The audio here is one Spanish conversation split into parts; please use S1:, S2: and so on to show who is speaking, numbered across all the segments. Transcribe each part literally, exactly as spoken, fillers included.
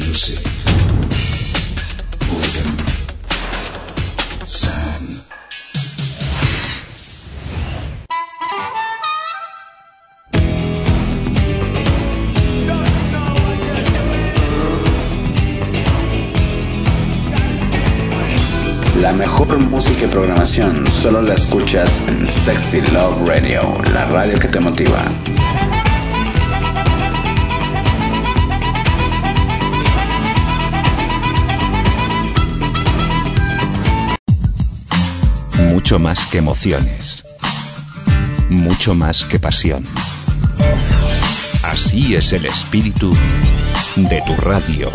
S1: music. Golden Sun. La mejor música y programación solo la escuchas en Sexy Love Radio, la radio que te motiva.
S2: Mucho más que emociones, mucho más que pasión. Así es el espíritu de tu radio.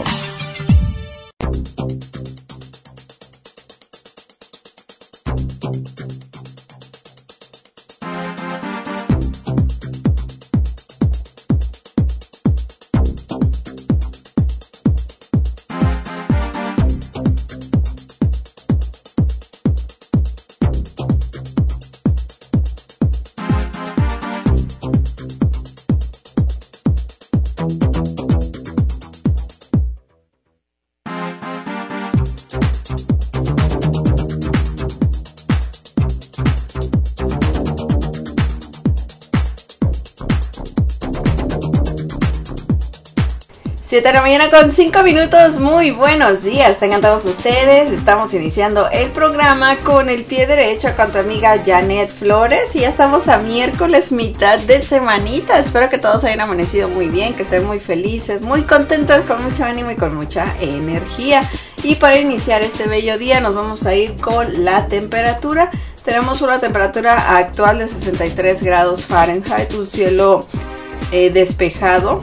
S3: siete de la mañana con cinco minutos, muy buenos días, tengan todos ustedes. Estamos iniciando el programa con el pie derecho con tu amiga Janet Flores y ya estamos a miércoles, mitad de semanita. Espero que todos hayan amanecido muy bien, que estén muy felices, muy contentos, con mucho ánimo y con mucha energía. Y para iniciar este bello día nos vamos a ir con la temperatura. Tenemos una temperatura actual de sesenta y tres grados Fahrenheit, un cielo eh, despejado.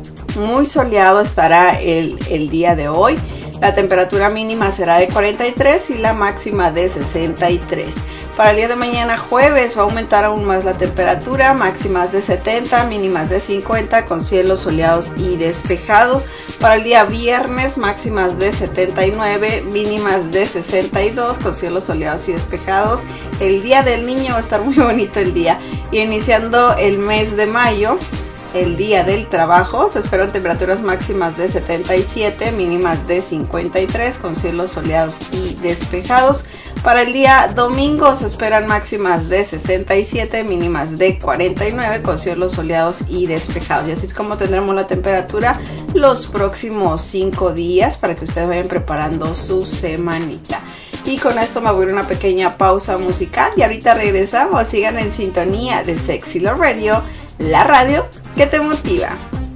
S3: Muy soleado estará el, el día de hoy. La temperatura mínima será de cuarenta y tres y la máxima de sesenta y tres. Para el día de mañana jueves va a aumentar aún más la temperatura, máximas de setenta, mínimas de cincuenta con cielos soleados y despejados. Para el día viernes máximas de setenta y nueve, mínimas de sesenta y dos con cielos soleados y despejados. El día del niño va a estar muy bonito el día. Y iniciando el mes de mayo, el día del trabajo, se esperan temperaturas máximas de setenta y siete, mínimas de cincuenta y tres con cielos soleados y despejados. Para el día domingo se esperan máximas de sesenta y siete, mínimas de cuarenta y nueve con cielos soleados y despejados. Y así es como tendremos la temperatura los próximos cinco días para que ustedes vayan preparando su semanita. Y con esto me voy a ir a una pequeña pausa musical y ahorita regresamos. Sigan en sintonía de Sexy Love Radio, la radio que te motiva.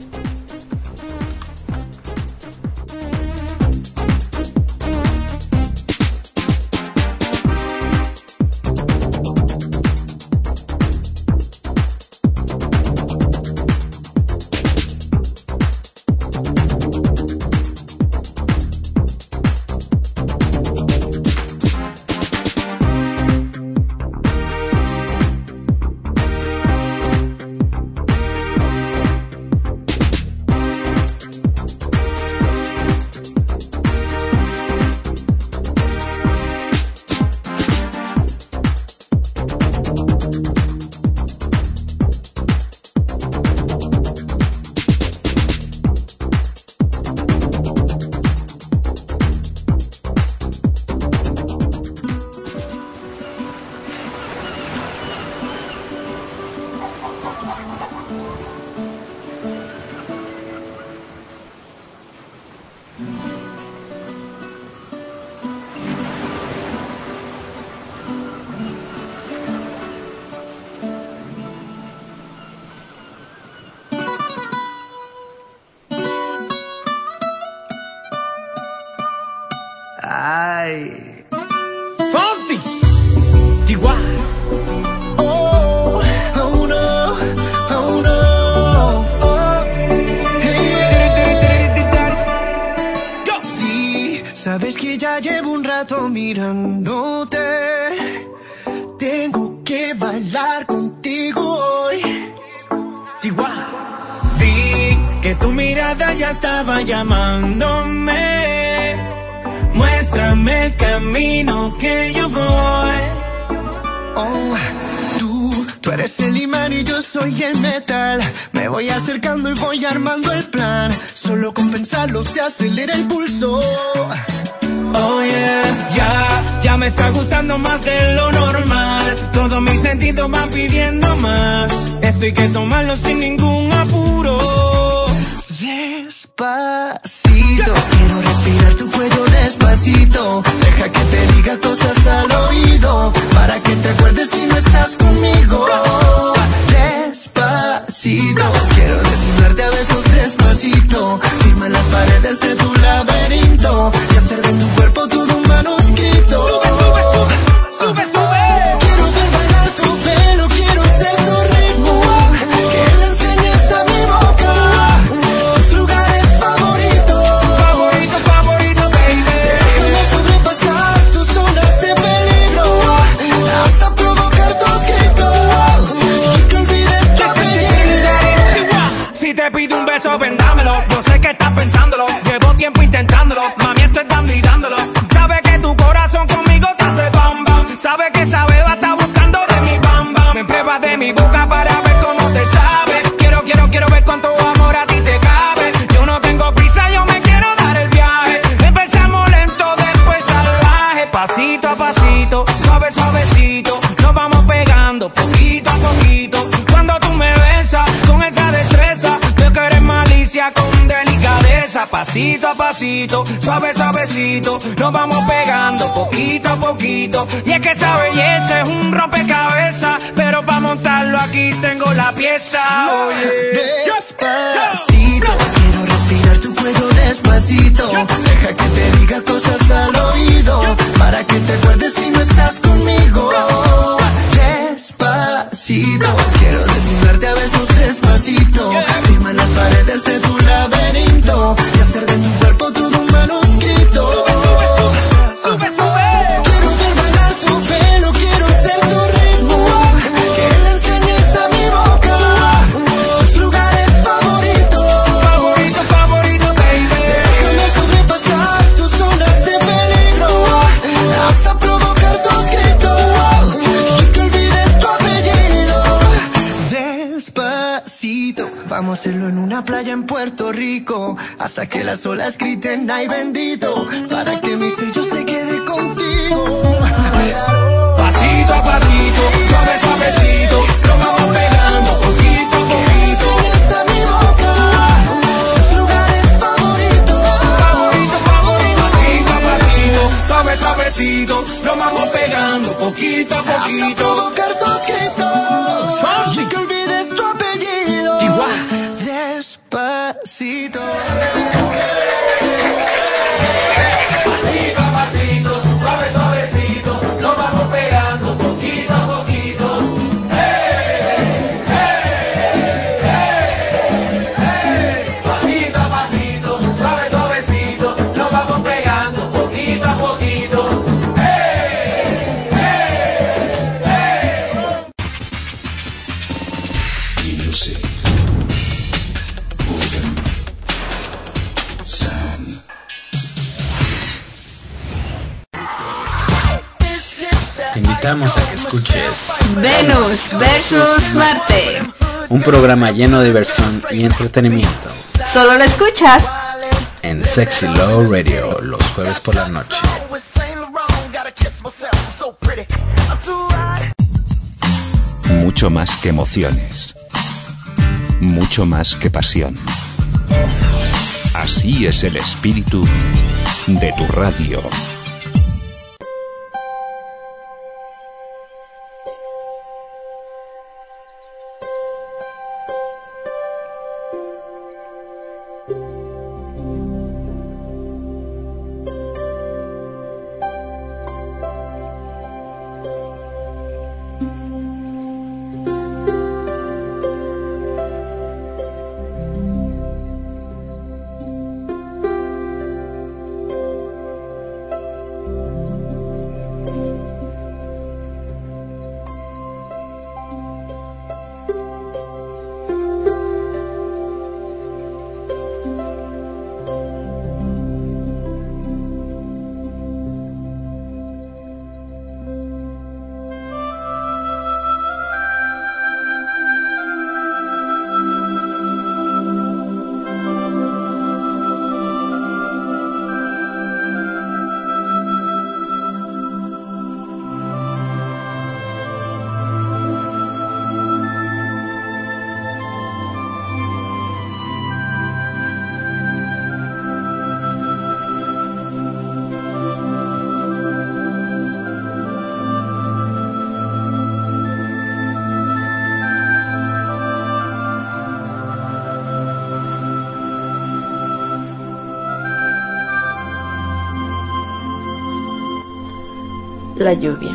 S4: Ay, Fonsi, Chihuahua. Oh, oh no, oh no, oh. Hey, go. Sí, sabes que ya llevo un rato mirándote. Tengo que bailar contigo hoy. Chihuahua. Vi que tu mirada ya estaba llamándome. Muéstrame el camino que yo voy. Oh, tú, tú Tú eres el imán y yo soy el metal. Me voy acercando y voy armando el plan. Solo con pensarlo se acelera el pulso.
S5: Oh yeah, ya, ya me está gustando más de lo normal. Todos mis sentidos van pidiendo más. Esto hay que tomarlo sin ningún apuro.
S4: Despacito, quiero respirar tu cuello despacito. Deja que te diga cosas al oído, para que te acuerdes si no estás conmigo. Despacito, quiero desnudarte a besos despacito. Firma en las paredes de tu laberinto y hacer de tu cuerpo todo un manuscrito.
S5: Sube, sube, sube, sube, sube.
S4: Quiero ver bailar tu pelo, quiero ser tu ritmo. Que le enseñes a mi boca tus lugares favoritos.
S5: Favorito, favorito, baby.
S4: Déjame sobrepasar tus zonas de peligro hasta provocar tus gritos y que olvides tu apellido.
S5: Si te pido un beso, vendámelo. Yo sé que estás pensándolo. Llevo tiempo intentándolo. Mami, estoy dando y dándolo. Sabe que tu corazón conmigo te hace bam bam. Sabe que esa beba está buscando de mi bam bam. Me pruebas de mi boca para ver cómo te sabe. Quiero, quiero, quiero ver cuánto amor a ti te cabe. Yo no tengo prisa, yo me quiero dar el viaje. Empezamos lento, después salvaje. Pasito a pasito, suave, suavecito. Nos vamos pegando poquito a poquito. Cuando tú me besas con esa destreza, veo que eres malicia con delicadeza. Pasito a pasito, suave, suavecito. Nos vamos pegando poquito a poquito. Y es que esa belleza es un rompecabezas, pero para montarlo aquí tengo la pieza. Oye.
S4: Despacito, quiero respirar tu cuello despacito. Deja que te diga cosas al oído, para que te acuerdes si no estás conmigo. Despacito, quiero desnudarte a besos despacito. Firma en las paredes de tu laberinto y hacer de tu cuerpo todo un manuscrito.
S5: Sube, sube.
S4: Quiero ver bailar tu pelo, quiero ser tu ritmo. Que le enseñes a mi boca tus lugares favoritos.
S5: Favorito, favorito, baby.
S4: Déjame sobrepasar tus zonas de peligro hasta provocar tus gritos y que olvides tu apellido. Despacito, vamos a hacerlo en una playa en Puerto Rico, hasta que las olas griten ay bendito, para que mi sello se quede contigo.
S5: Pasito a pasito, suave, suavecito. Nos vamos pegando poquito a poquito.
S4: Enseñas a mi boca tus lugares favoritos.
S5: Favorito, favorito. Pasito a pasito, suave, suavecito. Nos vamos pegando poquito a
S4: Hasta
S5: poquito.
S4: provocar tus gritos y que olvides tu apellido. Despacito.
S5: Pasito a pasito, suave, suavecito. Nos vamos pegando poquito a poquito. Pasito a pasito, suave, suavecito. Nos vamos pegando poquito a poquito.
S2: Music. Organ. Sound.
S1: Te invitamos a que escuches
S3: Venus versus Marte.
S1: un programa lleno de diversión y entretenimiento
S3: Solo lo escuchas
S1: en Sexy Love Radio los jueves por la noche.
S2: Mucho más que emociones. Mucho más que pasión. Así es el espíritu de tu radio.
S6: La lluvia.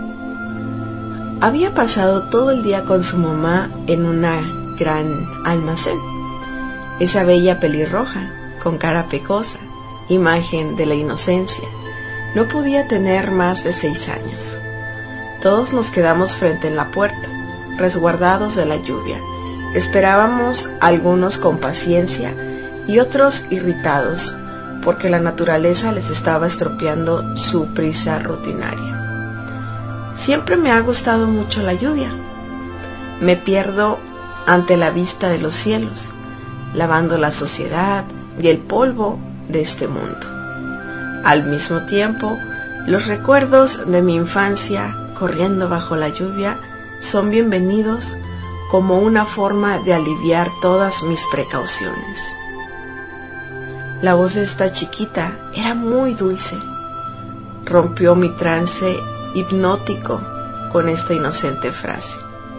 S6: Había pasado todo el día con su mamá en una gran almacén. Esa bella pelirroja, con cara pecosa, imagen de la inocencia, no podía tener más de seis años. Todos nos quedamos frente en la puerta, resguardados de la lluvia. Esperábamos, algunos con paciencia y otros irritados, porque la naturaleza les estaba estropeando su prisa rutinaria. Siempre me ha gustado mucho la lluvia. Me pierdo ante la vista de los cielos, lavando la suciedad y el polvo de este mundo. Al mismo tiempo, los recuerdos de mi infancia corriendo bajo la lluvia son bienvenidos como una forma de aliviar todas mis precauciones. La voz de esta chiquita era muy dulce. Rompió mi trance hipnótico con esta inocente frase.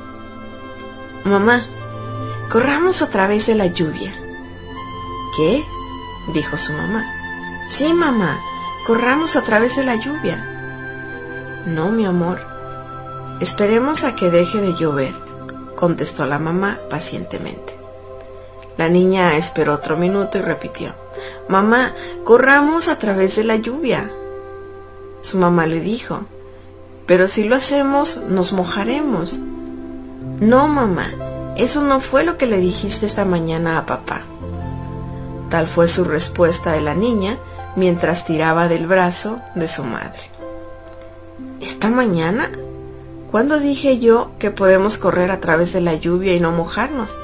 S6: Mamá, corramos a través de la lluvia. ¿Qué? Dijo su mamá. Sí, mamá, corramos a través de la lluvia. No, mi amor, esperemos a que deje de llover, contestó la mamá pacientemente. La niña esperó otro minuto y repitió. Mamá, corramos a través de la lluvia. Su mamá le dijo, pero si lo hacemos, nos mojaremos. No, mamá, eso no fue lo que le dijiste esta mañana a papá. Tal fue su respuesta de la niña mientras tiraba del brazo de su madre. ¿Esta mañana? ¿Cuándo dije yo que podemos correr a través de la lluvia y no mojarnos?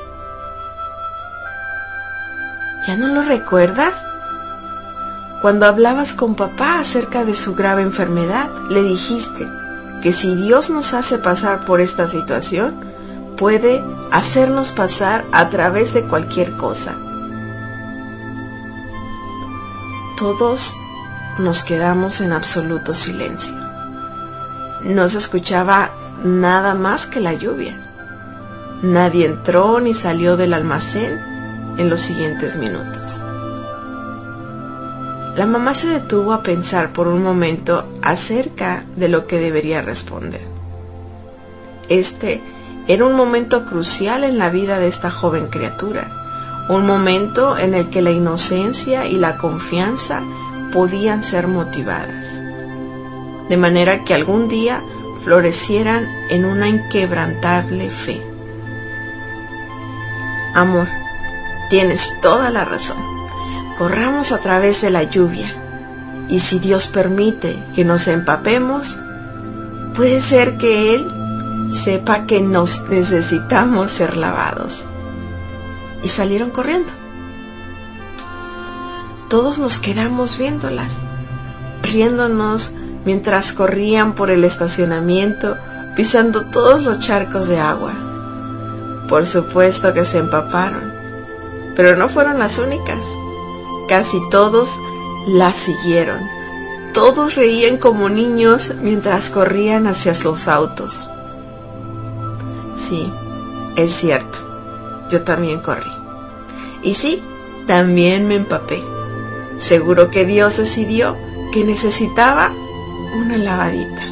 S6: ¿Ya no lo recuerdas? Cuando hablabas con papá acerca de su grave enfermedad, le dijiste que si Dios nos hace pasar por esta situación, puede hacernos pasar a través de cualquier cosa. Todos nos quedamos en absoluto silencio. No se escuchaba nada más que la lluvia. Nadie entró ni salió del almacén en los siguientes minutos. La mamá se detuvo a pensar por un momento acerca de lo que debería responder. Este era un momento crucial en la vida de esta joven criatura, un momento en el que la inocencia y la confianza podían ser motivadas, de manera que algún día florecieran en una inquebrantable fe. Amor, tienes toda la razón. Corramos a través de la lluvia, y si Dios permite que nos empapemos, puede ser que Él sepa que nos necesitamos ser lavados. Y salieron corriendo. Todos nos quedamos viéndolas, riéndonos mientras corrían por el estacionamiento, pisando todos los charcos de agua. Por supuesto que se empaparon, pero no fueron las únicas. Casi todos las siguieron. Todos reían como niños mientras corrían hacia los autos. Sí, es cierto, yo también corrí. Y sí, también me empapé. Seguro que Dios decidió que necesitaba una lavadita.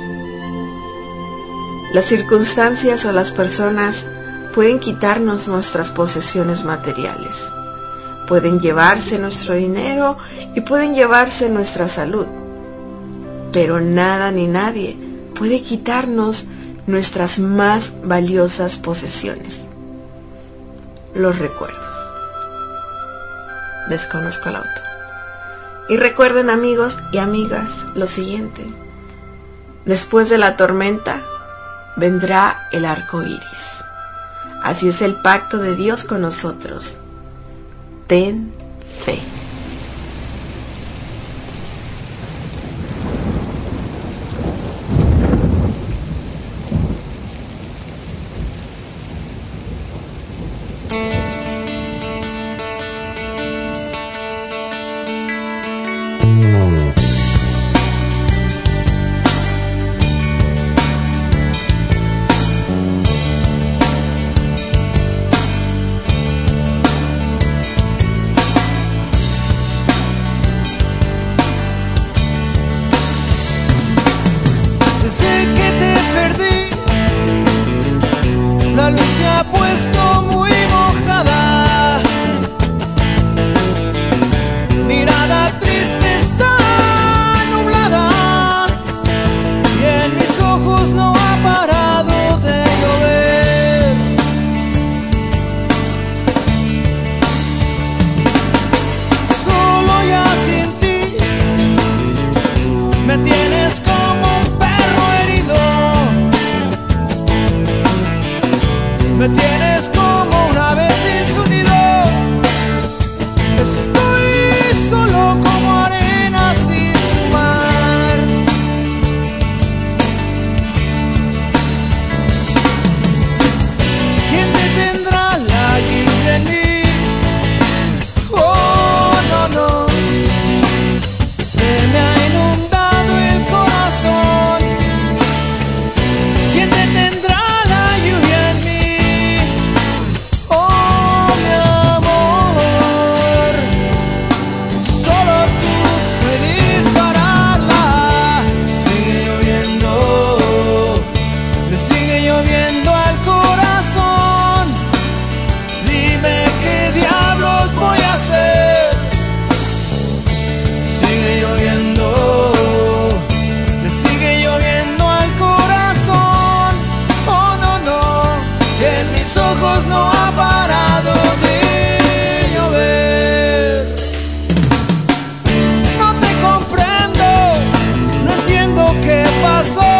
S6: Las circunstancias o las personas pueden quitarnos nuestras posesiones materiales. Pueden llevarse nuestro dinero y pueden llevarse nuestra salud. Pero nada ni nadie puede quitarnos nuestras más valiosas posesiones: los recuerdos. Desconozco el autor. Y recuerden, amigos y amigas, lo siguiente: después de la tormenta vendrá el arco iris. Así es el pacto de Dios con nosotros. Ten fe.
S4: ha puesto muy mojada, mirada triste está nublada, y en mis ojos no ha parado de llover. Solo ya sin ti me tienes como un perro herido, me tienes como una ave sin su nido. Estoy solo como arena sin su mar. ¿Quién detendrá la lluvia en mí? Oh, no, no. Se me ha inundado el corazón. ¿Quién detendrá la lluvia en mí? Oh, mi amor, solo tú puedes pararla. Sigue lloviendo, le sigue lloviendo al corazón. Dime qué diablos voy a hacer. Sigue lloviendo, le sigue lloviendo al corazón. Oh, no, no, y en mis ojos no ha parado de llover. No te comprendo, no entiendo qué pasó.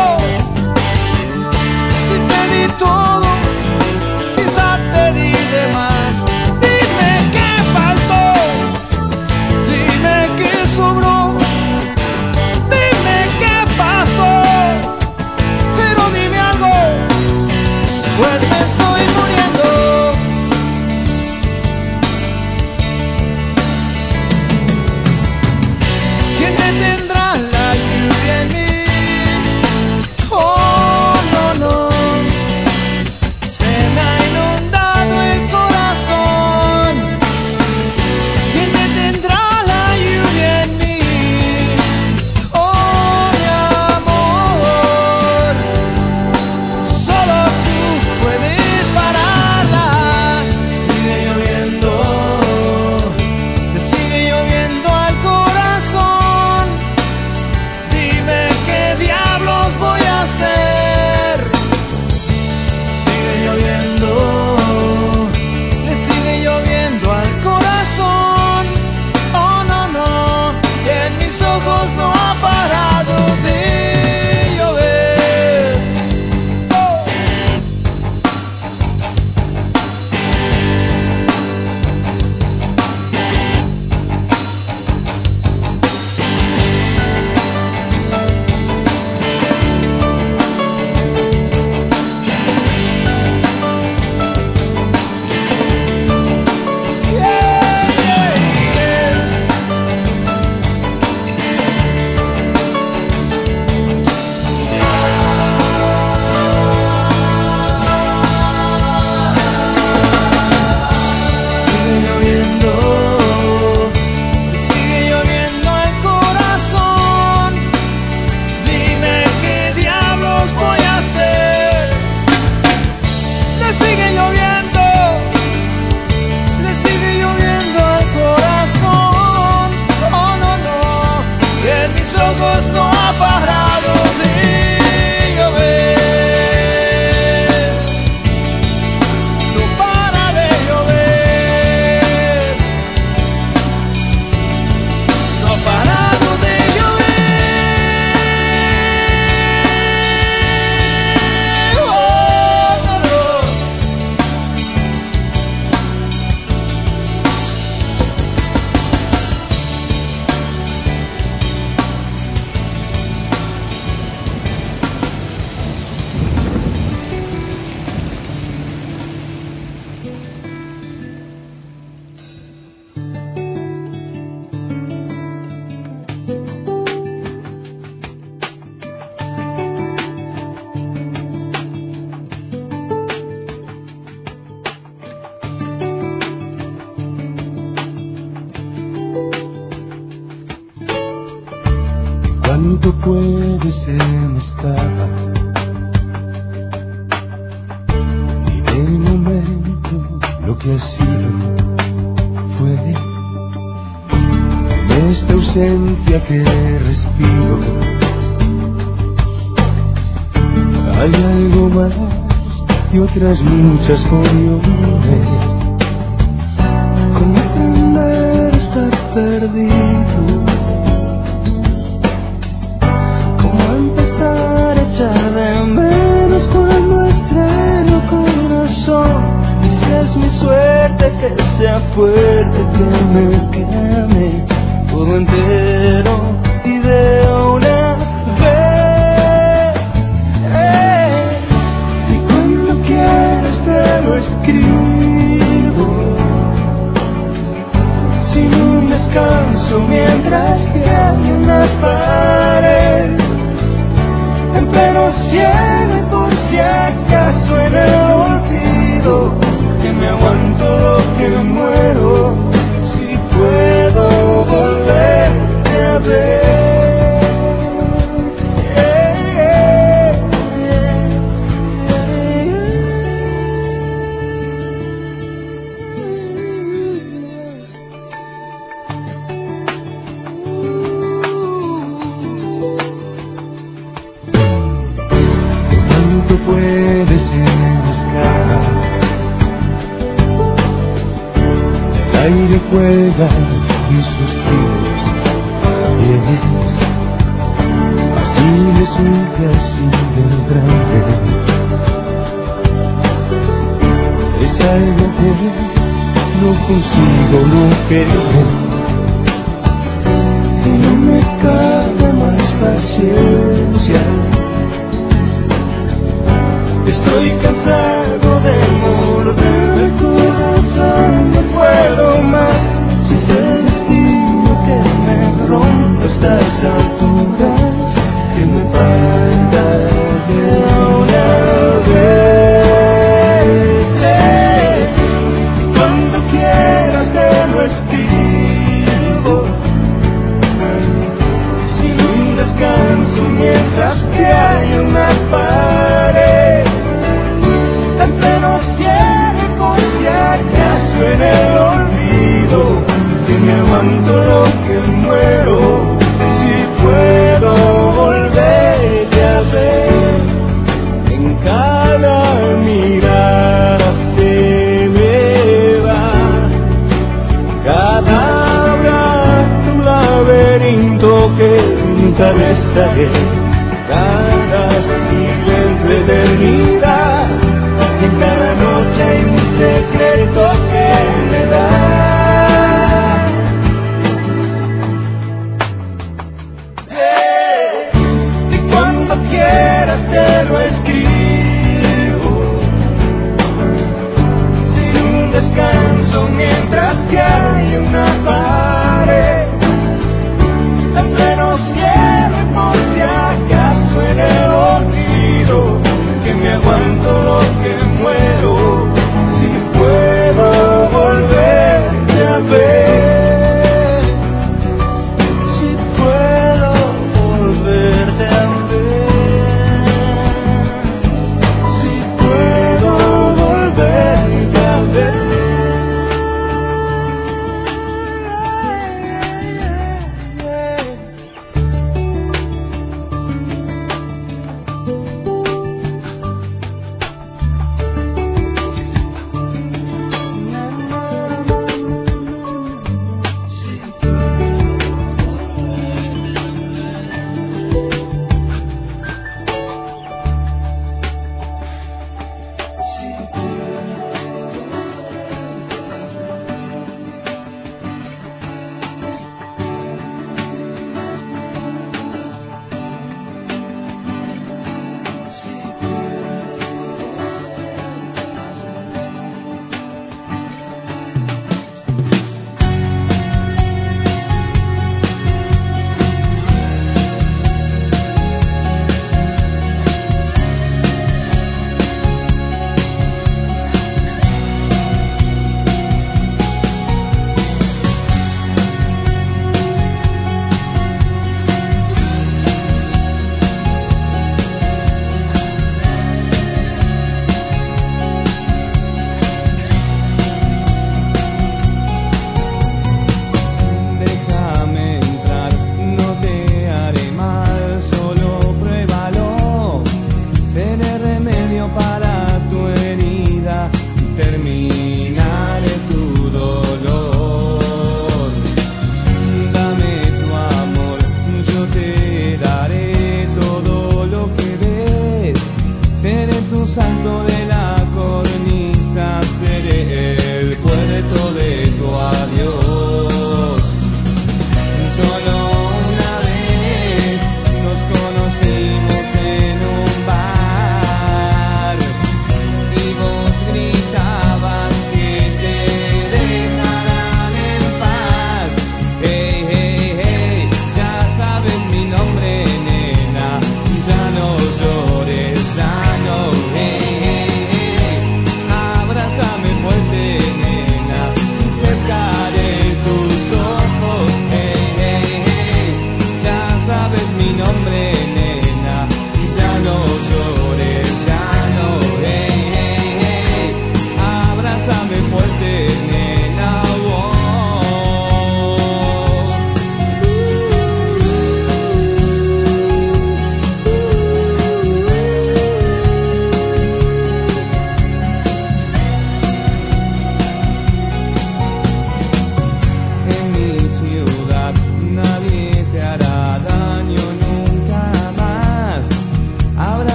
S4: Si te di todo, quizá te di de más. Dime qué faltó, dime qué sobró, dime qué pasó, pero dime algo, pues me estoy muriendo. ¿Quién detendrá la lluvia en mí? Oh, no, no. Se me ha inundado el corazón. ¿Quién detendrá la lluvia en mí? Oh, mi amor, solo tú puedes pararla. Sigue lloviendo, le sigue lloviendo al corazón. Dime qué diablos voy a hacer. Sigue lloviendo, le sigue lloviendo al corazón. Oh, no, no, y en mis ojos no ha parado de llover. Oh. Yeah, yeah, yeah. Sigue lloviendo, le sigue lloviendo al corazón. Dime qué diablos voy a hacer. Le sigue lloviendo, le sigue lloviendo al corazón. Oh, no, no, y en mis ojos no ha parado de llover. No para de llover, no ha parado de llover. Oh, no, no.
S7: ¿Cuánto puedes demostrar? Y de momento que ha sido, fue en esta ausencia que respiro. Hay algo más y otras muchas opciones. ¿Cómo aprender a estar perdido? ¿Cómo empezar a echar de menos cuando estreno corazón? Y si es mi suerte que sea fuerte, que me queme todo entero y de una vez. Y cuando quieras te lo escribo, sin un descanso, mientras que hay una pared en pleno cielo, y por si acaso en el olvido, que me aguanto lo que muero, si puedo volverte a ver. Puedes buscar, el aire juega y suspiros también, así me siente así de grande. Es algo que no consigo no querer, y no me cabe más paciencia. Estoy cansado de morder el corazón, no puedo más. Si es el destino que me rompe a estas alturas, que me parta de una vez. Cuando quieras te lo escribo, sin un descanso, mientras que hay una pared en pleno cielo, por si acaso en el olvido, que me aguanto lo que muero, si puedo volverte a ver. En cada mirada se me va, cada abrazo un laberinto que nunca besaré, cada siglo entre eternidad. En cada noche hay un secreto que me da. Eh, y cuando quieras te lo escribo, sin un descanso, mientras que hay una pared en pleno cielo, y por si acaso en el olvido, que me aguanto lo que muero, si puedo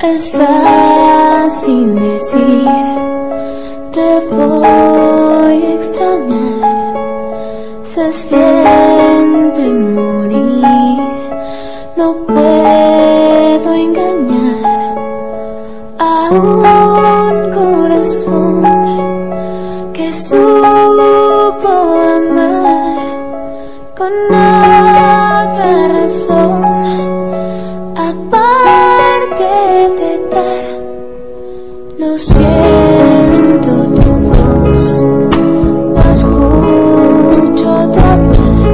S8: Es fácil decir, te voy a extrañar. Se siente morir, no puedo engañar a un corazón que supo amar con otra razón, aparte de dar. Lo siento, tu voz, no escucho tu hablar,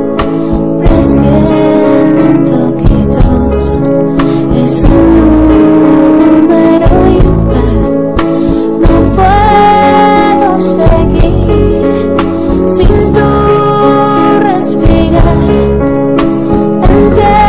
S8: presiento que dos es un número impar. No puedo seguir sin tu respirar. Entiendo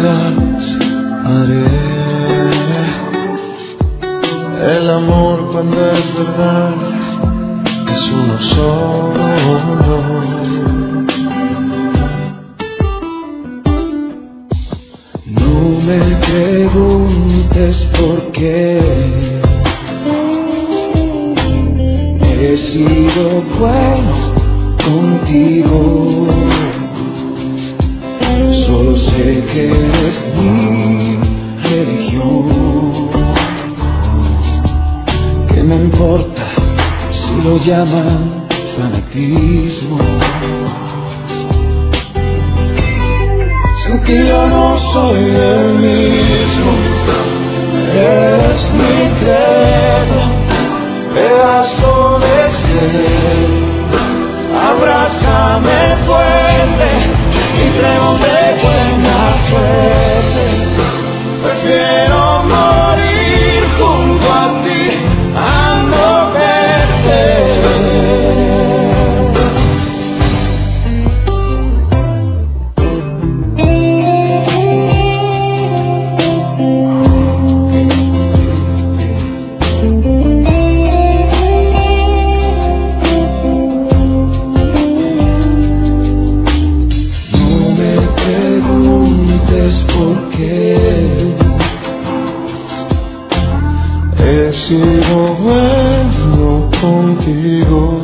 S4: las haré. El amor cuando es verdad es uno solo. No me preguntes por qué he sido bueno contigo. Solo sé que eres mi religión. ¿Qué me importa si lo llaman fanatismo? Sin que yo no soy el mismo. Eres mi credo, pedazo de cielo. Abrázame fuerte y pregúntame buena suerte. Prefiero morir junto a ti a no verte. He sido bueno contigo.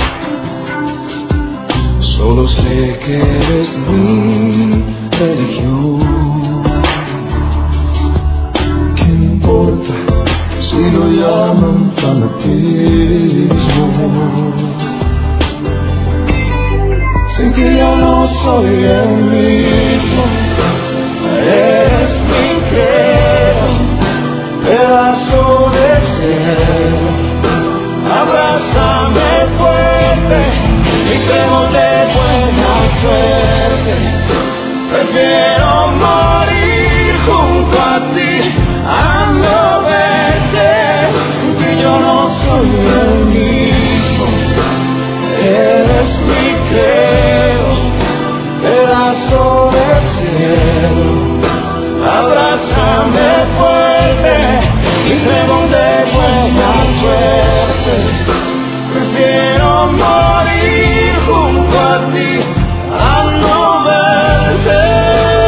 S4: Solo sé que eres mi religión. ¿Qué importa si lo llaman fanatismo? Sin que yo no soy el mismo. Eres mi credo, pedazo de cielo. Abrázame fuerte y démosle buena suerte. Prefiero morir junto a ti a no verte. Que yo no soy el mismo. Eres mi credo, pedazo de cielo. Abrázame fuerte y pregunté buena suerte. Prefiero morir junto a ti a no verte.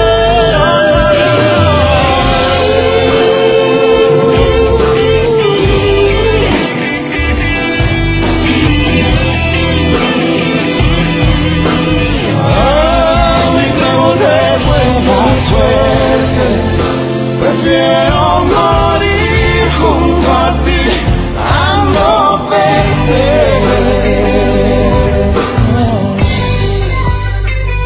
S4: Prefiero morir junto a ti a no verte.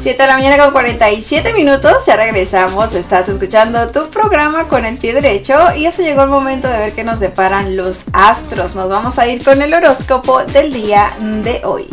S3: siete de la mañana con cuarenta y siete minutos, ya regresamos, estás escuchando tu programa con el pie derecho y ya se llegó el momento de ver qué nos deparan los astros. Nos vamos a ir con el horóscopo del día de hoy.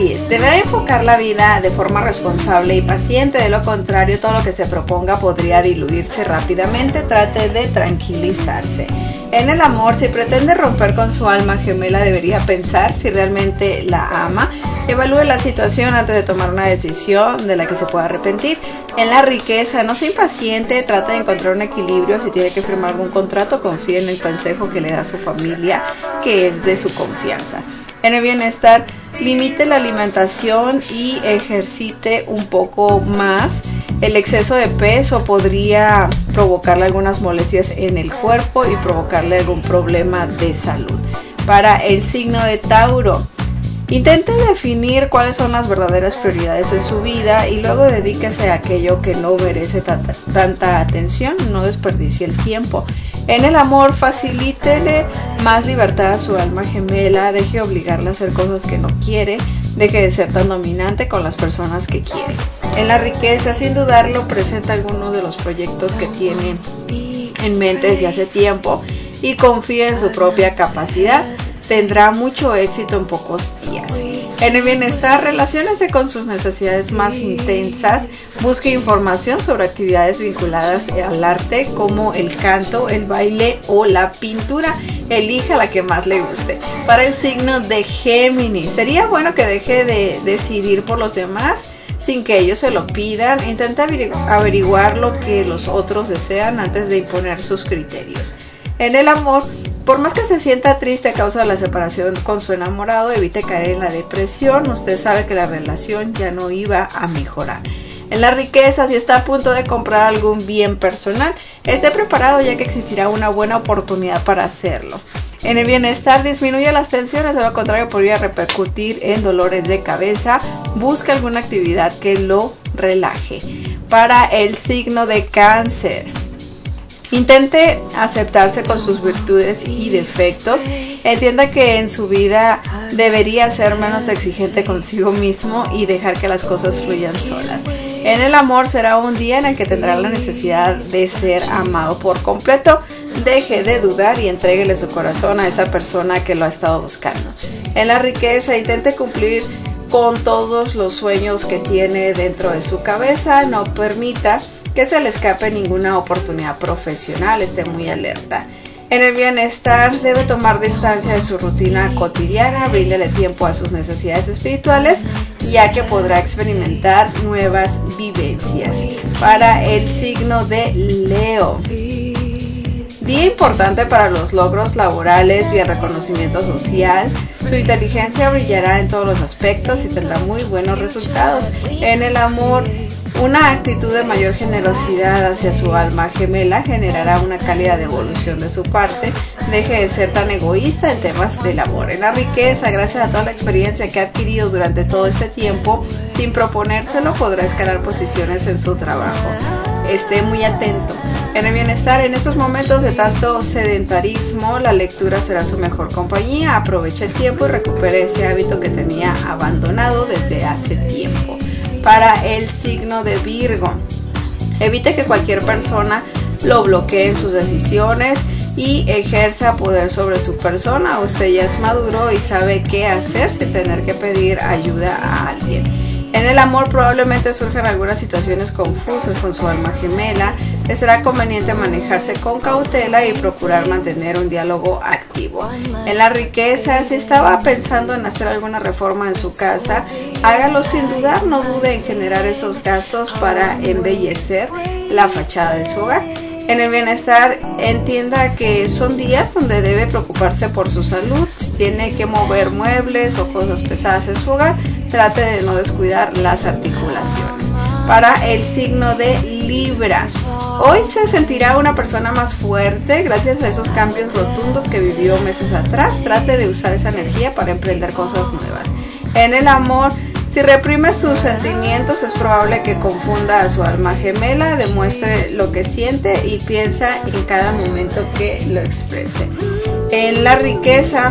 S3: Aries, deberá enfocar la vida de forma responsable y paciente, de lo contrario todo lo que se proponga podría diluirse rápidamente. Trate de tranquilizarse. En el amor, si pretende romper con su alma gemela, debería pensar si realmente la ama. Evalúe la situación antes de tomar una decisión de la que se pueda arrepentir. En la riqueza, no sea impaciente, trate de encontrar un equilibrio. Si tiene que firmar algún contrato, confíe en el consejo que le da su familia, que es de su confianza. En el bienestar, limite la alimentación y ejercite un poco más. El exceso de peso podría provocarle algunas molestias en el cuerpo y provocarle algún problema de salud. Para el signo de Tauro, intente definir cuáles son las verdaderas prioridades en su vida y luego dedíquese a aquello que no merece tanta, tanta atención. No desperdicie el tiempo. En el amor, facilítele más libertad a su alma gemela, deje obligarla a hacer cosas que no quiere, deje de ser tan dominante con las personas que quiere. En la riqueza, sin dudarlo, presenta algunos de los proyectos que tiene en mente desde hace tiempo y confía en su propia capacidad. Tendrá mucho éxito en pocos días. En el bienestar, relaciónese con sus necesidades más intensas. Busque información sobre actividades vinculadas al arte como el canto, el baile o la pintura. Elija la que más le guste. Para el signo de Géminis, sería bueno que deje de decidir por los demás sin que ellos se lo pidan. Intenta averiguar lo que los otros desean antes de imponer sus criterios. En el amor, por más que se sienta triste a causa de la separación con su enamorado, evite caer en la depresión. Usted sabe que la relación ya no iba a mejorar. En la riqueza, si está a punto de comprar algún bien personal, esté preparado ya que existirá una buena oportunidad para hacerlo. En el bienestar, disminuye las tensiones, de lo contrario podría repercutir en dolores de cabeza. Busque alguna actividad que lo relaje. Para el signo de Cáncer, intente aceptarse con sus virtudes y defectos. Entienda que en su vida debería ser menos exigente consigo mismo y dejar que las cosas fluyan solas. En el amor, será un día en el que tendrá la necesidad de ser amado por completo. Deje de dudar y entréguele su corazón a esa persona que lo ha estado buscando. En la riqueza, intente cumplir con todos los sueños que tiene dentro de su cabeza. No permita que se le escape ninguna oportunidad profesional, esté muy alerta. En el bienestar, debe tomar distancia de su rutina cotidiana, bríndele tiempo a sus necesidades espirituales, ya que podrá experimentar nuevas vivencias. Para el signo de Leo, día importante para los logros laborales y el reconocimiento social. Su inteligencia brillará en todos los aspectos y tendrá muy buenos resultados. En el amor, una actitud de mayor generosidad hacia su alma gemela generará una cálida devolución de su parte. Deje de ser tan egoísta en temas del amor. En la riqueza, gracias a toda la experiencia que ha adquirido durante todo este tiempo, sin proponérselo, podrá escalar posiciones en su trabajo. Esté muy atento. En el bienestar, en estos momentos de tanto sedentarismo, la lectura será su mejor compañía. Aproveche el tiempo y recupere ese hábito que tenía abandonado desde hace tiempo. Para el signo de Virgo, evite que cualquier persona lo bloquee en sus decisiones y ejerza poder sobre su persona. Usted ya es maduro y sabe qué hacer sin tener que pedir ayuda a alguien. En el amor, probablemente surjan algunas situaciones confusas con su alma gemela. Le será conveniente manejarse con cautela y procurar mantener un diálogo activo. En la riqueza, si estaba pensando en hacer alguna reforma en su casa, hágalo sin dudar. No dude en generar esos gastos para embellecer la fachada de su hogar. En el bienestar, entienda que son días donde debe preocuparse por su salud. Si tiene que mover muebles o cosas pesadas en su hogar, trate de no descuidar las articulaciones. Para el signo de Libra, hoy se sentirá una persona más fuerte gracias a esos cambios rotundos que vivió meses atrás. Trate de usar esa energía para emprender cosas nuevas. En el amor, si reprime sus sentimientos, es probable que confunda a su alma gemela, demuestre lo que siente y piensa en cada momento que lo exprese. En la riqueza,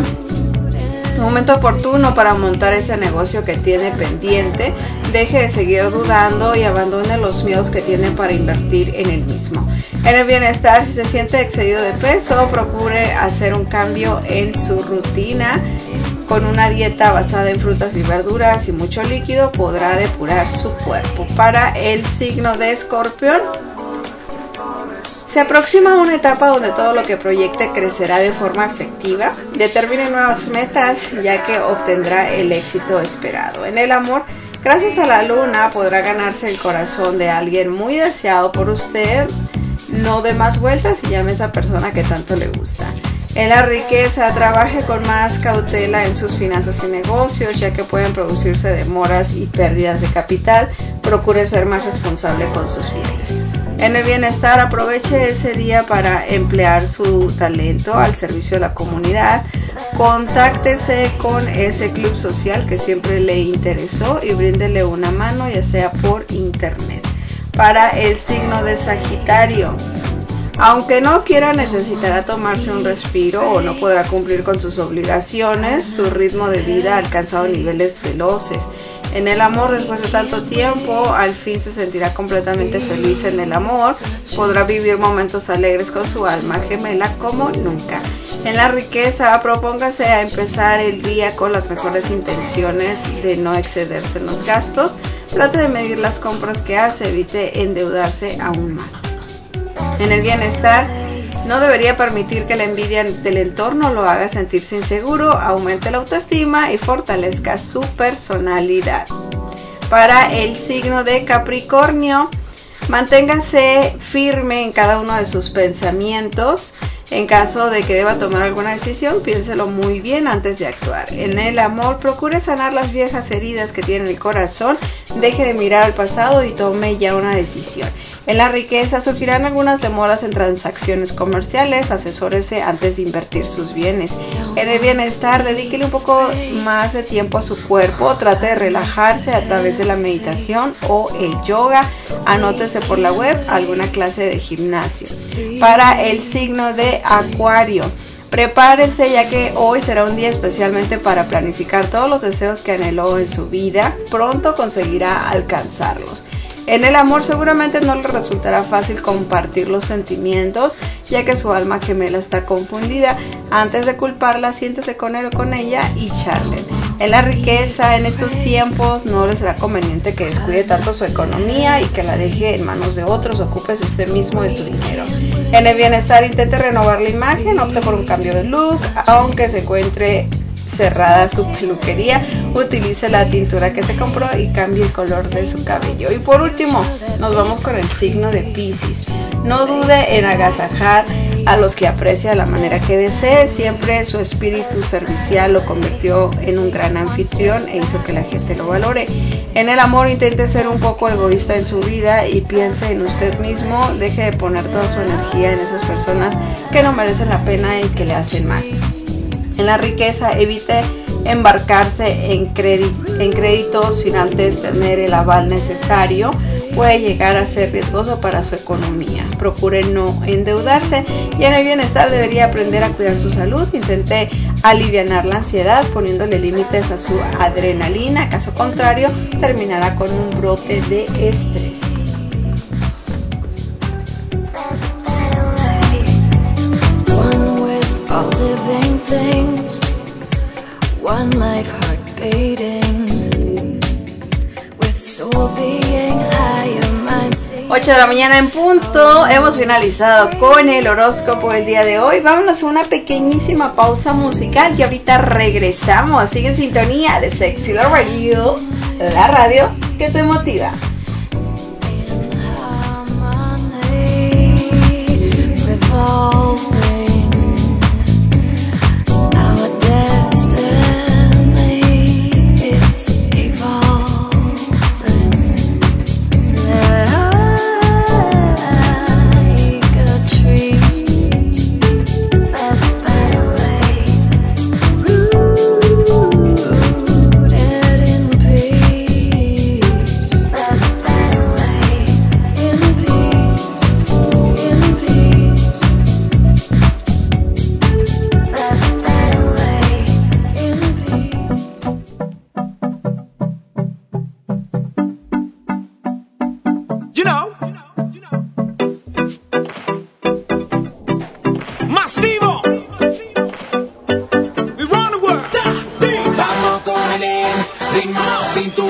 S3: momento oportuno para montar ese negocio que tiene pendiente. Deje de seguir dudando y abandone los miedos que tiene para invertir en el mismo. En el bienestar, si se siente excedido de peso, procure hacer un cambio en su rutina. Con una dieta basada en frutas y verduras y mucho líquido podrá depurar su cuerpo. Para el signo de Escorpión, se aproxima una etapa donde todo lo que proyecte crecerá de forma efectiva. Determine nuevas metas ya que obtendrá el éxito esperado. En el amor, gracias a la luna podrá ganarse el corazón de alguien muy deseado por usted. No dé más vueltas y llame a esa persona que tanto le gusta. En la riqueza, trabaje con más cautela en sus finanzas y negocios, ya que pueden producirse demoras y pérdidas de capital. Procure ser más responsable con sus bienes. En el bienestar, aproveche ese día para emplear su talento al servicio de la comunidad. Contáctese con ese club social que siempre le interesó y bríndele una mano, ya sea por internet. Para el signo de Sagitario, aunque no quiera, necesitará tomarse un respiro o no podrá cumplir con sus obligaciones. Su ritmo de vida ha alcanzado niveles veloces. En el amor, después de tanto tiempo, al fin se sentirá completamente feliz en el amor. Podrá vivir momentos alegres con su alma gemela como nunca. En la riqueza, propóngase a empezar el día con las mejores intenciones de no excederse en los gastos. Trate de medir las compras que hace, evite endeudarse aún más. En el bienestar, no debería permitir que la envidia del entorno lo haga sentirse inseguro. Aumente la autoestima y fortalezca su personalidad. Para el signo de Capricornio, manténgase firme en cada uno de sus pensamientos. En caso de que deba tomar alguna decisión, piénselo muy bien antes de actuar. En el amor, procure sanar las viejas heridas que tiene el corazón. Deje de mirar al pasado y tome ya una decisión. En la riqueza, surgirán algunas demoras en transacciones comerciales. Asesórese antes de invertir sus bienes. En el bienestar, dedíquele un poco más de tiempo a su cuerpo. Trate de relajarse a través de la meditación o el yoga. Anótese por la web alguna clase de gimnasio. Para el signo de Acuario, prepárese ya que hoy será un día especialmente para planificar todos los deseos que anheló en su vida. Pronto conseguirá alcanzarlos. En el amor, seguramente no le resultará fácil compartir los sentimientos, ya que su alma gemela está confundida. Antes de culparla, siéntese con él o con ella y charlen. En la riqueza, en estos tiempos, no le será conveniente que descuide tanto su economía y que la deje en manos de otros. Ocúpese usted mismo de su dinero. En el bienestar, intente renovar la imagen, opte por un cambio de look, aunque se encuentre cerrada su peluquería, utilice la tintura que se compró y cambie el color de su cabello. Y por último, nos vamos con el signo de Piscis. No dude en agasajar a los que aprecia de la manera que desee. Siempre su espíritu servicial lo convirtió en un gran anfitrión e hizo que la gente lo valore. En el amor, intente ser un poco egoísta en su vida y piense en usted mismo. Deje de poner toda su energía en esas personas que no merecen la pena y que le hacen mal. En la riqueza, evite embarcarse en, crédit- en créditos sin antes tener el aval necesario. Puede llegar a ser riesgoso para su economía. Procure no endeudarse. Y en el bienestar, debería aprender a cuidar su salud. Intente alivianar la ansiedad poniéndole límites a su adrenalina. Caso contrario, terminará con un brote de estrés.
S8: Living things, one life heart beating, with soul being higher minds.
S3: ocho de la mañana en punto, hemos finalizado con el horóscopo del día de hoy. Vámonos a una pequeñísima pausa musical y ahorita regresamos. Sigue en sintonía de Sexy Love Radio, la radio que te motiva.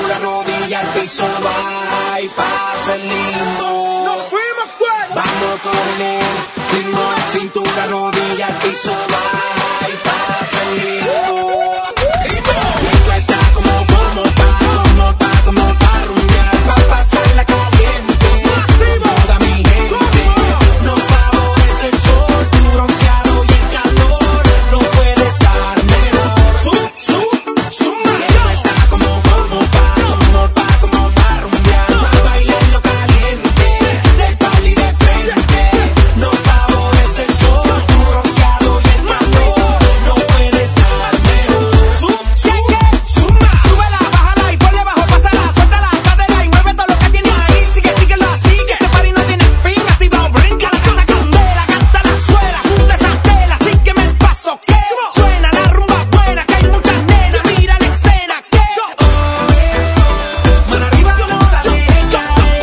S5: cintura, rodilla al piso, va y pasa el lindo. Nos fuimos fuera. Vamos con el ritmo, cintura, rodilla al piso, va y pasa el lindo. Lindo está como, como pa, como pa, como pa rumbear, pa pasarla caliente. Toda mi gente, nos favorece el sol, tu bronceado y el calor, no puede estar mejor. Sub, sub, sub. Lindo está como, como pa, como pa, como pa rumbear, pa bailarlo caliente, del pali de frente. Nos favorece el sol, tu bronceado y el calor, no puede estar mejor. Sub, sub, suma. Súbela, bájala y ponle bajo, pásala, suelta la cadera y mueve todo lo que tienes ahí. Sigue, sigue, la sigue. Este party no tiene fin, activa, brinca la casa candela, canta la suela, sunta esa tela, sígueme el paso que suena la rumba buena, que hay muchas nenas, mira la escena que mano arriba no la dejen caer.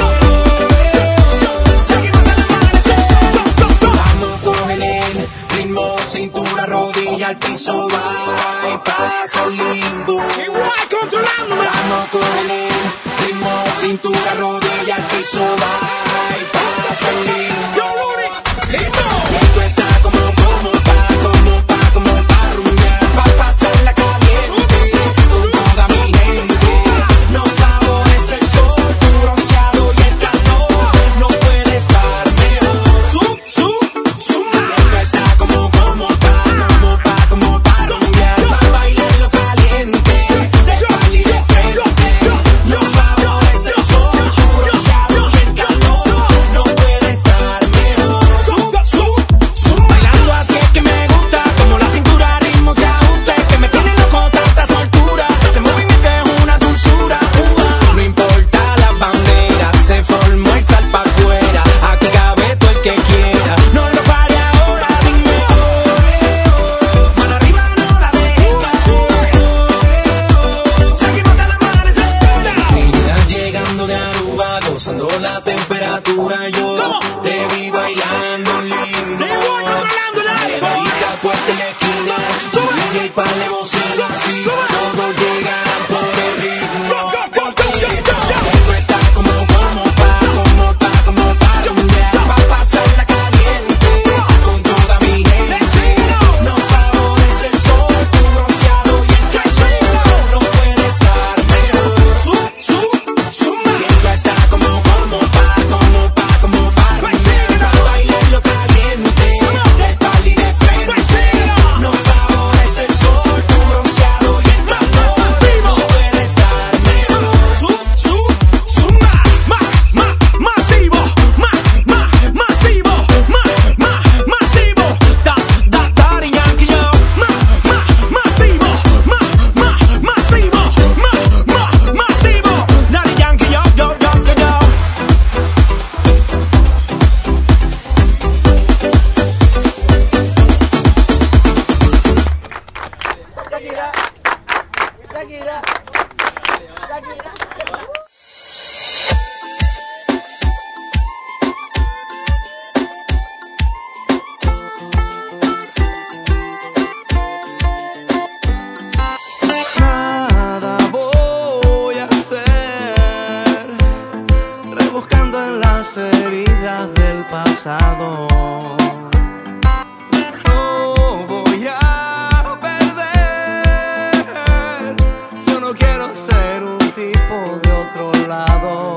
S5: Seguimos hasta el amanecer. Vamos con el ritmo, cintura, rodilla al piso, va y pasa el lindo. Igual controlándome. Vamos con el ritmo, cintura, rodilla al piso, va y pasa el lindo. Lindo. Lindo está como, como pa, como pa, como pa rumbear, pa pasarla caliente, con toda mi gente. Nos favorece el sol, tu bronceado y el calor, no puede estar mejor. Sub, sub, sub. Lindo está como, como pa, como pa, como pa rumbear, pa bailarlo caliente, del pali de frente. Nos favorece el sol, tu bronceado y el calor, no puede estar mejor. Sub, sub, sub. Bailando así es que me gusta, como la cintura ritmo se ajusta, es que me tiene loco tanta soltura, ese movimiento es una dulzura. Uva. No importa las banderas, se formó el sal pa' afuera, aquí cabe todo el que quiera, no lo pare ahora, dime oh, oh. Mano arriba no la dejes caer, seguimos hasta el amanecer. Trinidad llegando de Aruba, gozando la temperatura, yo te vi bailando lindo, de Bahía Puerta en la esquina, D J pa'le bocina, así todos llegan por el ritmo, porque lindo está como, como pa, como pa, como pa rumbear, pa pasarla caliente, con toda mi gente. Nos favorece el sol, tu bronceado y el calor, no puede estar mejor. Sub, sub, sub. Lindo está como, como pa, como pa, como pa rumbear, pa bailarlo caliente, del pali de frente. Nos favorece el sol, tu bronceado y el calor, no puede estar mejor. Sub, sub, sub. Ma, ma, masivo, ma, ma, masivo, ma, ma, masivo. Da, da, Daddy Yankee, yo. Ma, ma, masivo, ma, ma, masivo, ma, ma, masivo. Daddy Yankee, yo, yo, yo, yo, yo.
S4: Nada voy a hacer, rebuscando en las heridas del pasado. No voy a perder, yo no quiero ser un tipo de otro lado.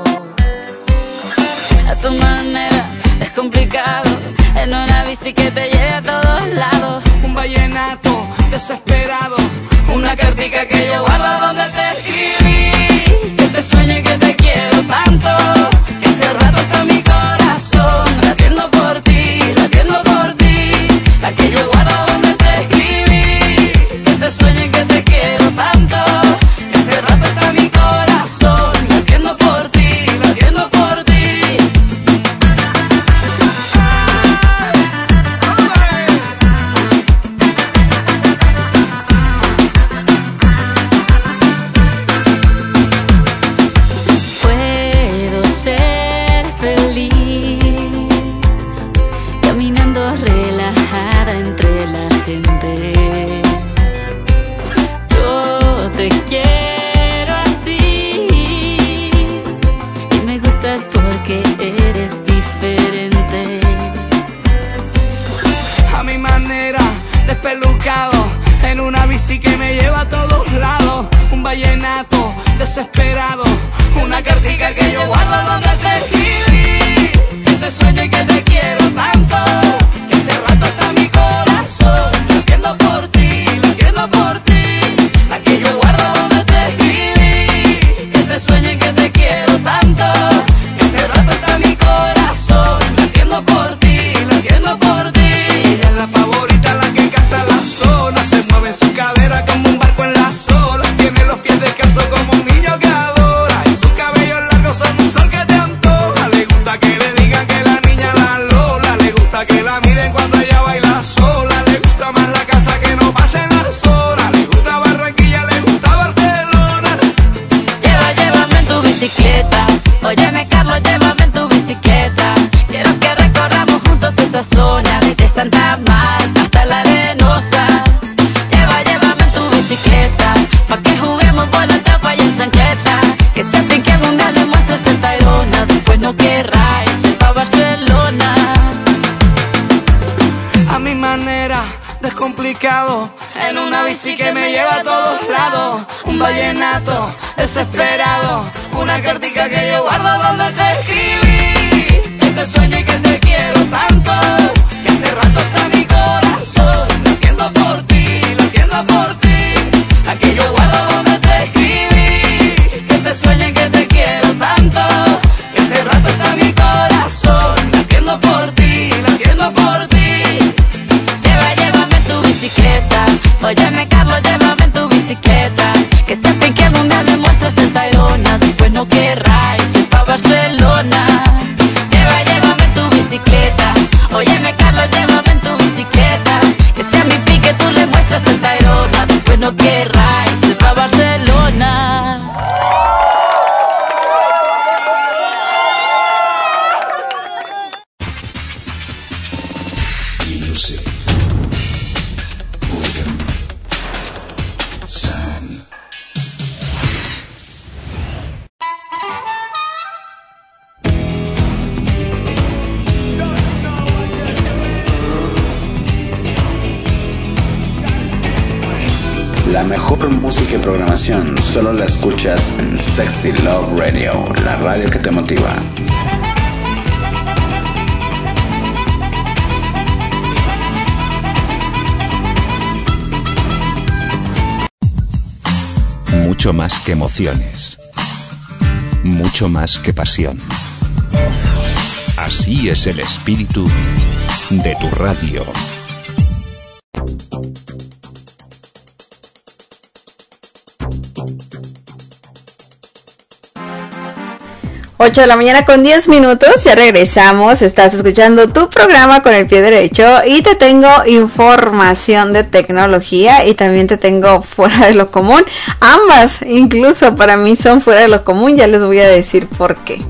S9: A tu manera es complicado, en una bici que te lleve a todos lados.
S4: Un vallenato desesperado,
S9: Una cartica que yo guardo donde te escribí, que te sueño y que te quiero tanto, que hace rato está mi corazón latiendo por ti, latiendo por ti. La que yo guardo donde te escribí, que te sueño y que te quiero tanto, que hace rato está mi corazón latiendo por ti, latiendo por ti.
S5: desesperado, una cartica que yo guardo donde te escribí, que te sueño y que te quiero tanto, que hace rato está mi corazón latiendo por ti, latiendo por ti, la que yo guardo donde te escribí, que te sueño y que te quiero tanto, que hace rato está mi corazón latiendo por ti, latiendo por ti. Ella es la favorita, la que canta la zona, se mueve en su cadera como un barco en las olas, tiene los pies descalzos como un niño que adora, y sus cabellos largos son un sol que te antoja, le gusta que le digan que la niña la Lola, le gusta que la miren cuando ella baila sola, le gusta más la casa que no pasen las horas, le gusta Barranquilla, le gusta Barcelona.
S9: Lleva, llévame en tu bicicleta, óyeme Carlos, llévame en tu bicicleta, quiero que recorramos juntos esta zona, desde Santa Marta hasta la Arenosa. Lleva, llévame en tu bicicleta, pa' que juguemos bola, tapa y en chancleta, que se fin que algún día le muestres el Tayrona, después no querrá irse pa' Barcelona.
S5: A mi manera, descomplicado, en una bici que me lleva a todos lados, un vallenato desesperado, una cartica que yo guardo donde te escribí, que te sueño y que te quiero tanto, que hace rato está mi corazón latiendo por ti, latiendo por ti, la que yo guardo donde te escribí, que te sueño y que te quiero tanto, que hace rato está mi corazón latiendo por ti, latiendo por ti.
S9: Lleva, llévame en tu bicicleta, óyeme Carlos, llévame en tu bicicleta, que se fin que algún día le muestres el Tayrona, después no querrá irse pa' Barcelona. Lleva, llévame en tu bicicleta, óyeme Carlos, llévame en tu bicicleta, que sea mi pique tú le muestras el Tayrona, después no querrá irse pa' Barcelona.
S2: Music. Rhythm. Sound.
S1: La mejor música y programación solo la escuchas en Sexy Love Radio, la radio que te motiva.
S2: Mucho más que emociones. Mucho más que pasión. Así es el espíritu de tu radio.
S3: ocho de la mañana con diez minutos, ya regresamos, estás escuchando tu programa con el pie derecho y te tengo información de tecnología y también te tengo fuera de lo común, ambas incluso para mí son fuera de lo común, ya les voy a decir por qué.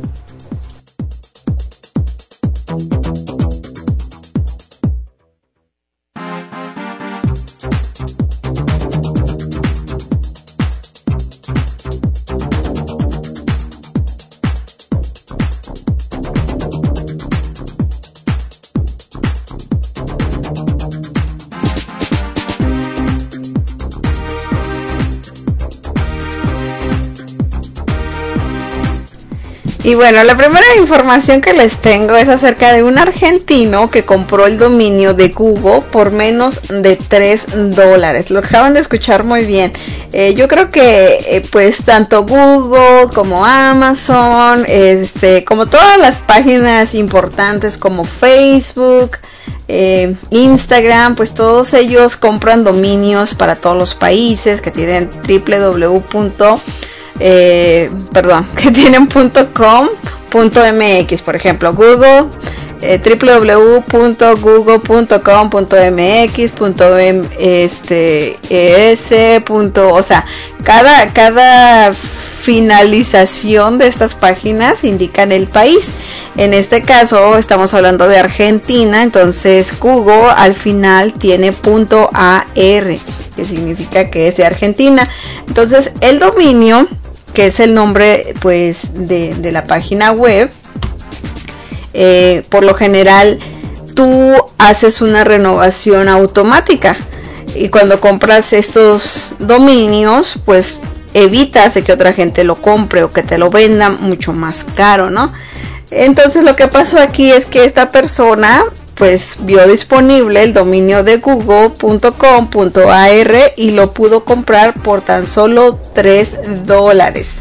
S3: Y bueno, la primera información que les tengo es acerca de un argentino que compró el dominio de Google por menos de tres dólares. Lo acaban de escuchar muy bien. Eh, yo creo que eh, pues tanto Google como Amazon, este, como todas las páginas importantes como Facebook, eh, Instagram, pues todos ellos compran dominios para todos los países que tienen www. Eh, perdón, que tienen .com, .mx, por ejemplo, Google, eh, www punto google punto com punto mx, este, es, o sea, cada, cada finalización de estas páginas indican el país. En este caso estamos hablando de Argentina, entonces Google al final tiene .ar, que significa que es de Argentina. Entonces el dominio, que es el nombre pues de, de la página web, eh, por lo general tú haces una renovación automática y cuando compras estos dominios pues evitas de que otra gente lo compre o que te lo venda mucho más caro, ¿no? Entonces lo que pasó aquí es que esta persona pues vio disponible el dominio de google punto com punto a r y lo pudo comprar por tan solo tres dólares.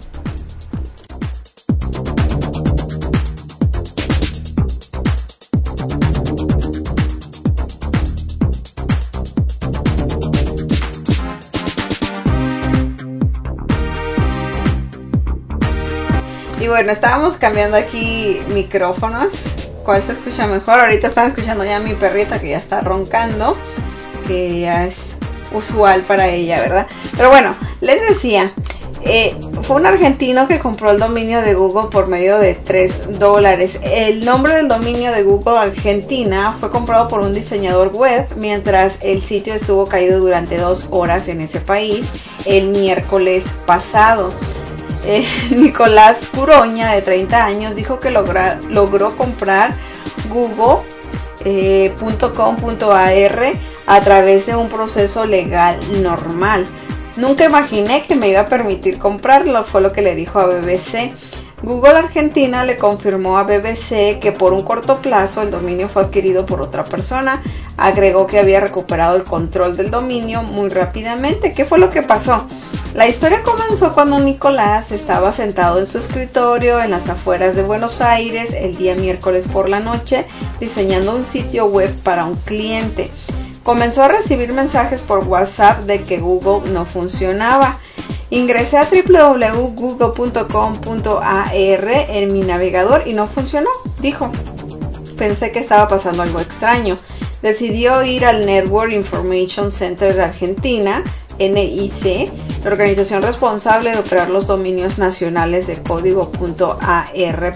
S3: Y bueno, estábamos cambiando aquí micrófonos. ¿Cuál se escucha mejor? Ahorita están escuchando ya a mi perrita que ya está roncando, que ya es usual para ella, ¿verdad? Pero bueno, les decía, eh, fue un argentino que compró el dominio de Google por medio de tres dólares. El nombre del dominio de Google Argentina fue comprado por un diseñador web mientras el sitio estuvo caído durante dos horas en ese país el miércoles pasado. Eh, Nicolás Curoña, de treinta años, dijo que logra, logró comprar google punto com punto a r a través de un proceso legal normal. Nunca imaginé que me iba a permitir comprarlo, fue lo que le dijo a B B C. Google Argentina le confirmó a B B C que por un corto plazo el dominio fue adquirido por otra persona. Agregó que había recuperado el control del dominio muy rápidamente. ¿Qué fue lo que pasó? La historia comenzó cuando Nicolás estaba sentado en su escritorio en las afueras de Buenos Aires el día miércoles por la noche diseñando un sitio web para un cliente. Comenzó a recibir mensajes por WhatsApp de que Google no funcionaba. Ingresé a doble u doble u doble u punto google punto com punto a r en mi navegador y no funcionó, dijo. Pensé que estaba pasando algo extraño. Decidió ir al Network Information Center de Argentina, N I C, la organización responsable de operar los dominios nacionales de código punto a r.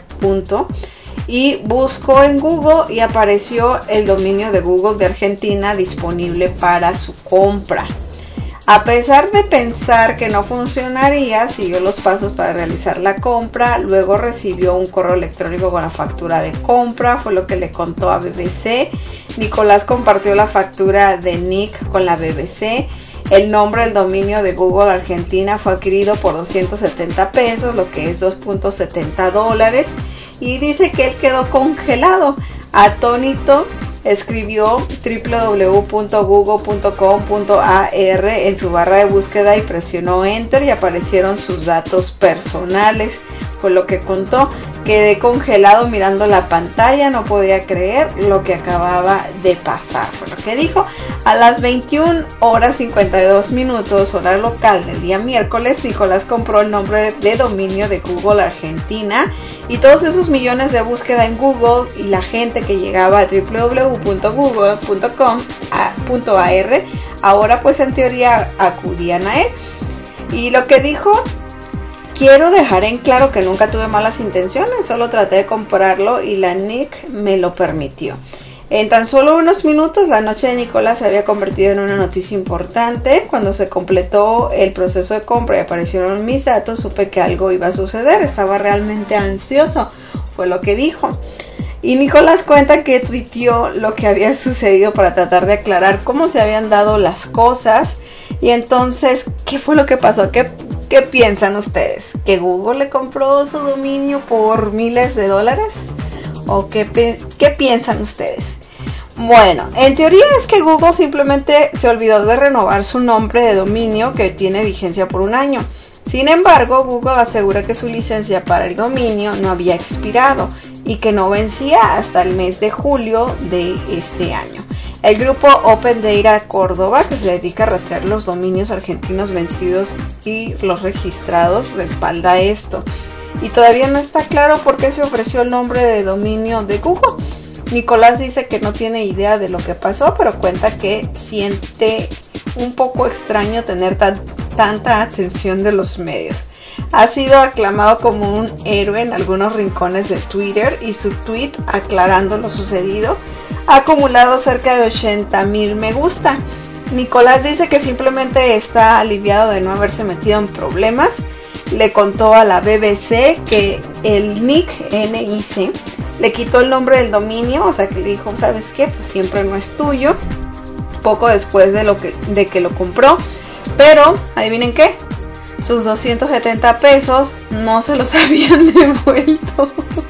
S3: Y buscó en Google y apareció el dominio de Google de Argentina disponible para su compra. A pesar de pensar que no funcionaría, siguió los pasos para realizar la compra. Luego recibió un correo electrónico con la factura de compra, fue lo que le contó a B B C. Nicolás compartió la factura de Nick con la B B C. El nombre del dominio de Google Argentina fue adquirido por doscientos setenta pesos, lo que es dos punto setenta dólares. Y dice que él quedó congelado. Atónito, escribió doble u doble u doble u punto google punto com punto a r en su barra de búsqueda y presionó Enter y aparecieron sus datos personales. Fue lo que contó. Quedé congelado mirando la pantalla, no podía creer lo que acababa de pasar. Fue lo que dijo. A las veintiuna horas cincuenta y dos minutos, hora local del día miércoles, Nicolás compró el nombre de dominio de Google Argentina y todos esos millones de búsqueda en Google y la gente que llegaba a doble u doble u doble u punto google punto com punto a r ahora pues en teoría acudían a él. Y lo que dijo: quiero dejar en claro que nunca tuve malas intenciones, solo traté de comprarlo y la N I C me lo permitió. En tan solo unos minutos, la noche de Nicolás se había convertido en una noticia importante. Cuando se completó el proceso de compra y aparecieron mis datos, supe que algo iba a suceder. Estaba realmente ansioso, fue lo que dijo. Y Nicolás cuenta que tuiteó lo que había sucedido para tratar de aclarar cómo se habían dado las cosas. Y entonces, ¿qué fue lo que pasó? ¿Qué, qué piensan ustedes? ¿Que Google le compró su dominio por miles de dólares? ¿O qué, qué piensan ustedes? Bueno, en teoría es que Google simplemente se olvidó de renovar su nombre de dominio que tiene vigencia por un año. Sin embargo, Google asegura que su licencia para el dominio no había expirado y que no vencía hasta el mes de julio de este año. El grupo Open Data Córdoba, que se dedica a rastrear los dominios argentinos vencidos y los registrados, respalda esto. Y todavía no está claro por qué se ofreció el nombre de dominio de Google. Nicolás dice que no tiene idea de lo que pasó, pero cuenta que siente un poco extraño tener tan, tanta atención de los medios. Ha sido aclamado como un héroe en algunos rincones de Twitter y su tweet aclarando lo sucedido ha acumulado cerca de ochenta mil me gusta. Nicolás dice que simplemente está aliviado de no haberse metido en problemas. Le contó a la B B C que el N I C, N I C le quitó el nombre del dominio, o sea que le dijo, ¿sabes qué? Pues siempre no es tuyo, poco después de, lo que, de que lo compró. Pero, ¿adivinen qué? sus doscientos setenta pesos no se los habían devuelto.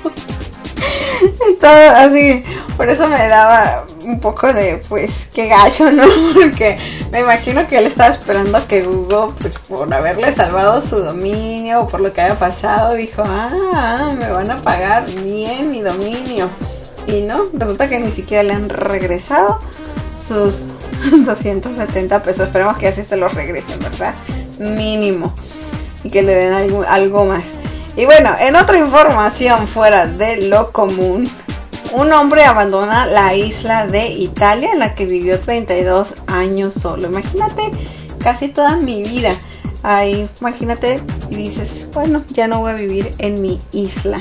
S3: Todo así, por eso me daba un poco de, pues, qué gacho, ¿no? Porque me imagino que él estaba esperando a que Google, pues, por haberle salvado su dominio o por lo que haya pasado, dijo, ah, me van a pagar bien mi dominio. Y no, resulta que ni siquiera le han regresado sus doscientos setenta pesos. Esperemos que así se los regresen, ¿verdad? Mínimo. Y que le den algo, algo más. Y bueno, en otra información fuera de lo común, un hombre abandona la isla de Italia en la que vivió treinta y dos años solo. Imagínate, casi toda mi vida. Ahí, imagínate, y dices, bueno, ya no voy a vivir en mi isla.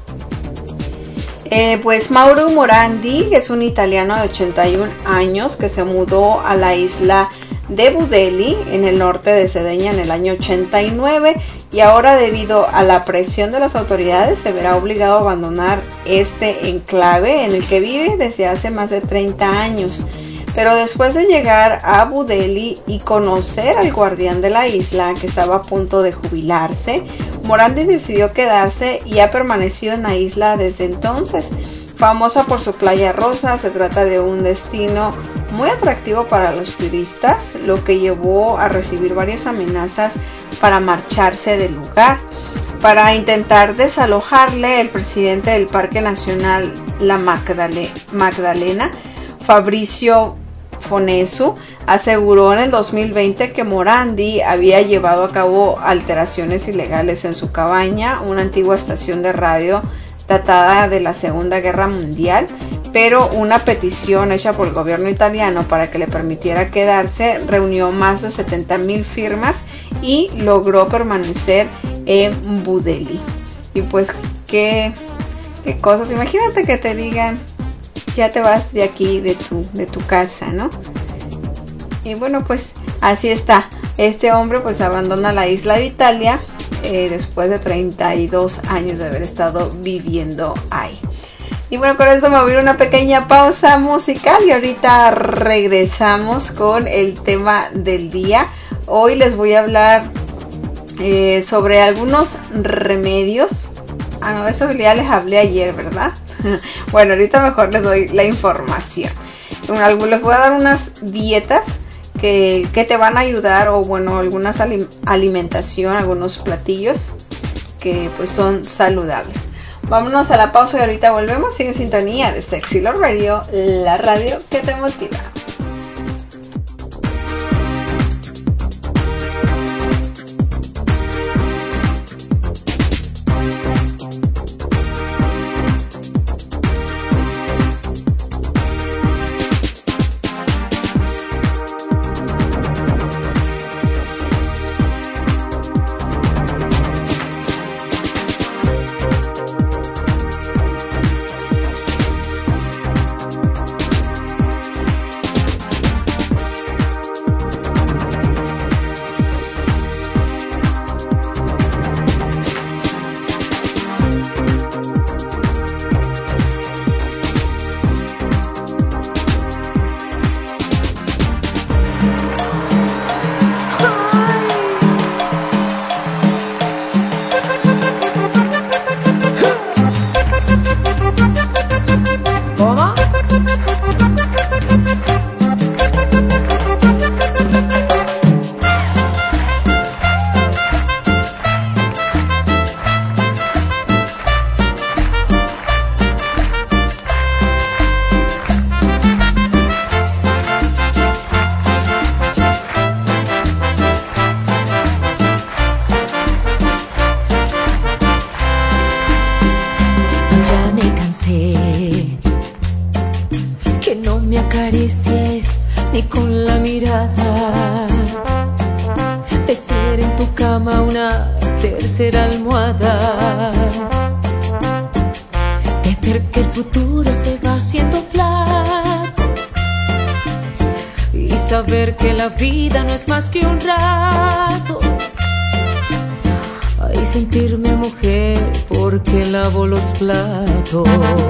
S3: Eh, pues Mauro Morandi es un italiano de ochenta y un años que se mudó a la isla de Budeli en el norte de Cerdeña en el año ochenta y nueve y ahora, debido a la presión de las autoridades, se verá obligado a abandonar este enclave en el que vive desde hace más de treinta años. Pero después de llegar a Budeli y conocer al guardián de la isla, que estaba a punto de jubilarse, Morandi decidió quedarse y ha permanecido en la isla desde entonces. Famosa por su playa rosa, se trata de un destino muy atractivo para los turistas, lo que llevó a recibir varias amenazas para marcharse del lugar. Para intentar desalojarle, el presidente del Parque Nacional La Magdale- Magdalena, Fabrizio Fonesu, aseguró en el dos mil veinte que Morandi había llevado a cabo alteraciones ilegales en su cabaña, una antigua estación de radio datada de la Segunda Guerra Mundial, pero una petición hecha por el gobierno italiano para que le permitiera quedarse reunió más de setenta mil firmas y logró permanecer en Budeli. Y pues qué, qué cosas, imagínate que te digan, ya te vas de aquí, de tu, de tu casa, ¿no? Y bueno, pues así está. Este hombre pues abandona la isla de Italia eh, después de treinta y dos años de haber estado viviendo ahí. Y bueno, con esto me voy a ir una pequeña pausa musical y ahorita regresamos con el tema del día. Hoy les voy a hablar eh, sobre algunos remedios. Ah, no, eso ya les hablé ayer, ¿verdad? Bueno, ahorita mejor les doy la información. Les voy a dar unas dietas que, que te van a ayudar, o bueno, algunas alim- alimentación, algunos platillos que pues son saludables. Vámonos a la pausa y ahorita volvemos. Sigue en sintonía de Sexy Love Radio, la radio que te motiva.
S10: Saber que la vida no es más que un rato. Ay, sentirme mujer porque lavo los platos.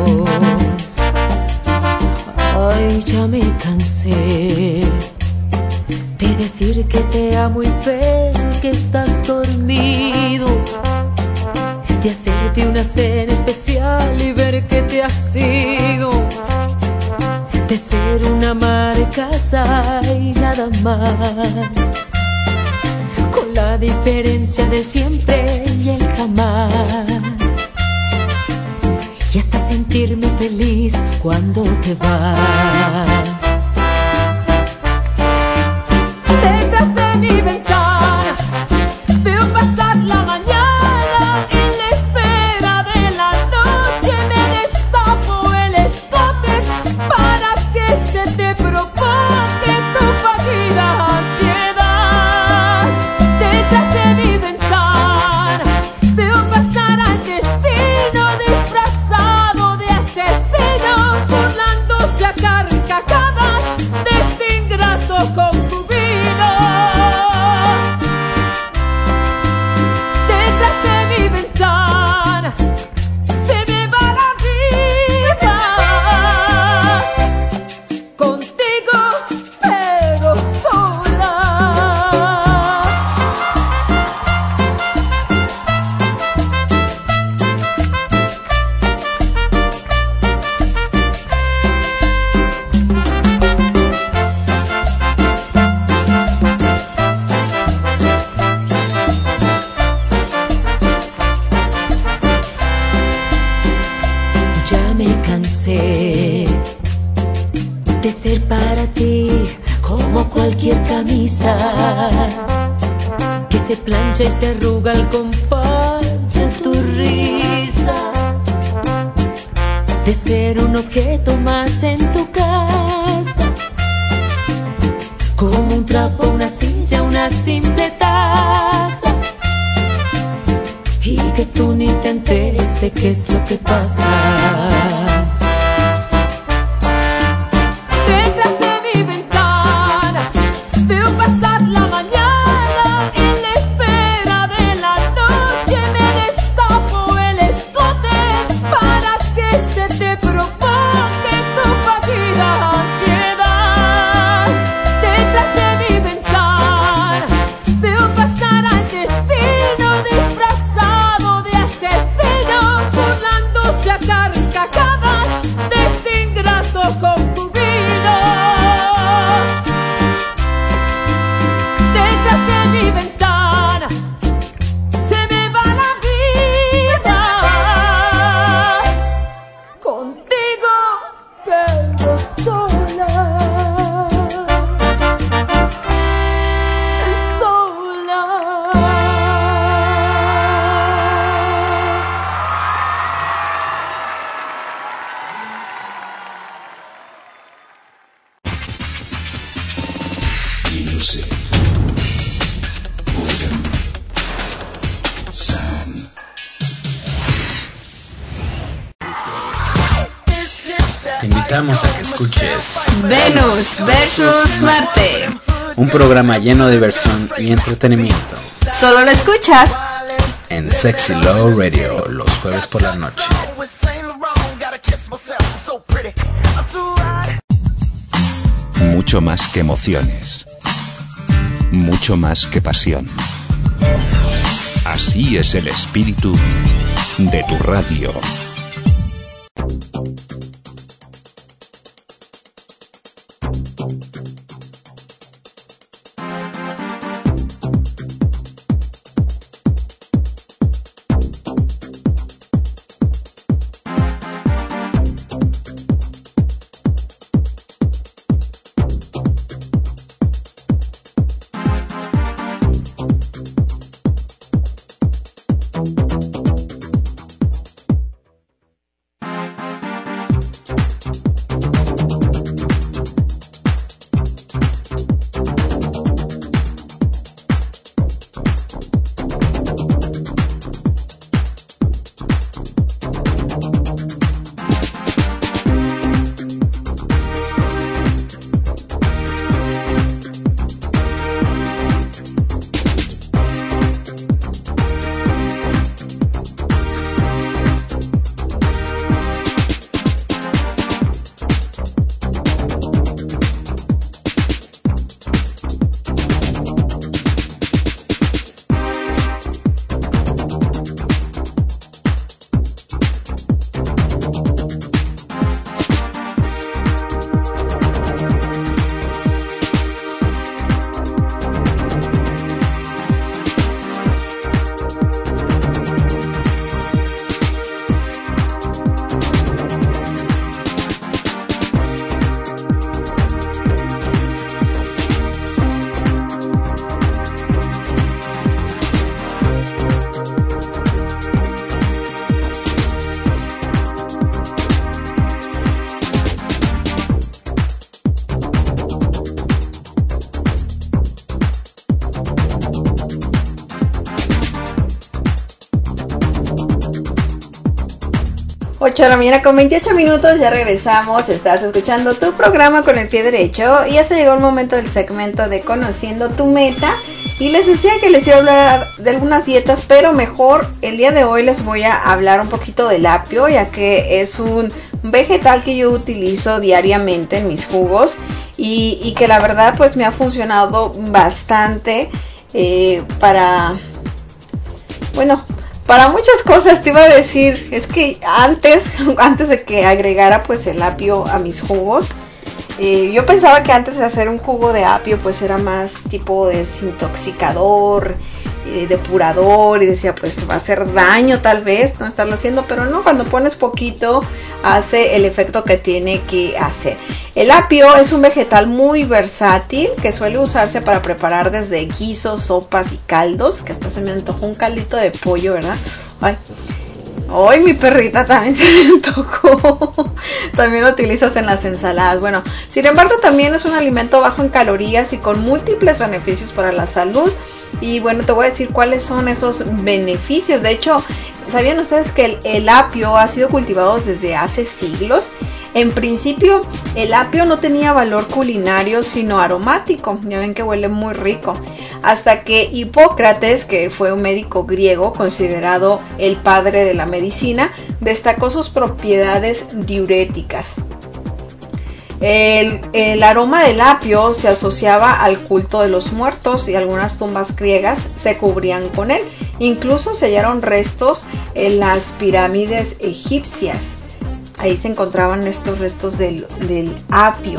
S10: Ay, ya me cansé de decir que te amo y ver que estás dormido, de hacerte una cena especial y ver que te has ido, de ser una ama de casa y nada más, con la diferencia del siempre y el jamás, y hasta sentirme feliz cuando te vas. Detrás de mi ventana veo pasar la mañana y en la espera de la noche me destapo el escote para que se te provoque tu fallida ansiedad. Detrás de mi ventana veo pasar al destino disfrazado de asesino, burlándose a carcajadas de este ingrato concubino. De ser para ti como cualquier camisa que se plancha y se arruga al compás de tu risa, de ser un objeto más en tu casa, como un trapo, una silla, una simple taza, y que tú ni te enteres de qué es lo que pasa.
S1: Te invitamos a que escuches
S3: Venus versus Marte,
S1: un programa lleno de diversión y entretenimiento.
S3: Solo lo escuchas
S1: en Sexy Love Radio los jueves por la noche.
S2: Mucho más que emociones, mucho más que pasión. Así es el espíritu de tu radio.
S3: ocho de la mañana con veintiocho minutos, ya regresamos. Estás escuchando tu programa con el pie derecho y ya se llegó el momento del segmento de Conociendo tu Meta. Y les decía que les iba a hablar de algunas dietas, pero mejor el día de hoy les voy a hablar un poquito del apio, ya que es un vegetal que yo utilizo diariamente en mis jugos y, y que la verdad pues me ha funcionado bastante eh, para, bueno, para muchas cosas. Te iba a decir, es que antes, antes de que agregara pues el apio a mis jugos, Eh, yo pensaba que antes de hacer un jugo de apio pues era más tipo desintoxicador, eh, depurador, y decía pues va a hacer daño tal vez no estarlo haciendo, pero no, cuando pones poquito hace el efecto que tiene que hacer. El apio es un vegetal muy versátil que suele usarse para preparar desde guisos, sopas y caldos, que hasta se me antojó un caldito de pollo, ¿verdad? Ay. Hoy mi perrita también se me antojó. También lo utilizas en las ensaladas. Bueno, sin embargo también es un alimento bajo en calorías y con múltiples beneficios para la salud. Y bueno, te voy a decir cuáles son esos beneficios. De hecho, ¿sabían ustedes que el, el apio ha sido cultivado desde hace siglos? En principio, el apio no tenía valor culinario, sino aromático. Ya ven que huele muy rico. Hasta que Hipócrates, que fue un médico griego considerado el padre de la medicina, destacó sus propiedades diuréticas. El, el aroma del apio se asociaba al culto de los muertos y algunas tumbas griegas se cubrían con él. Incluso se hallaron restos en las pirámides egipcias. Ahí se encontraban estos restos del, del apio.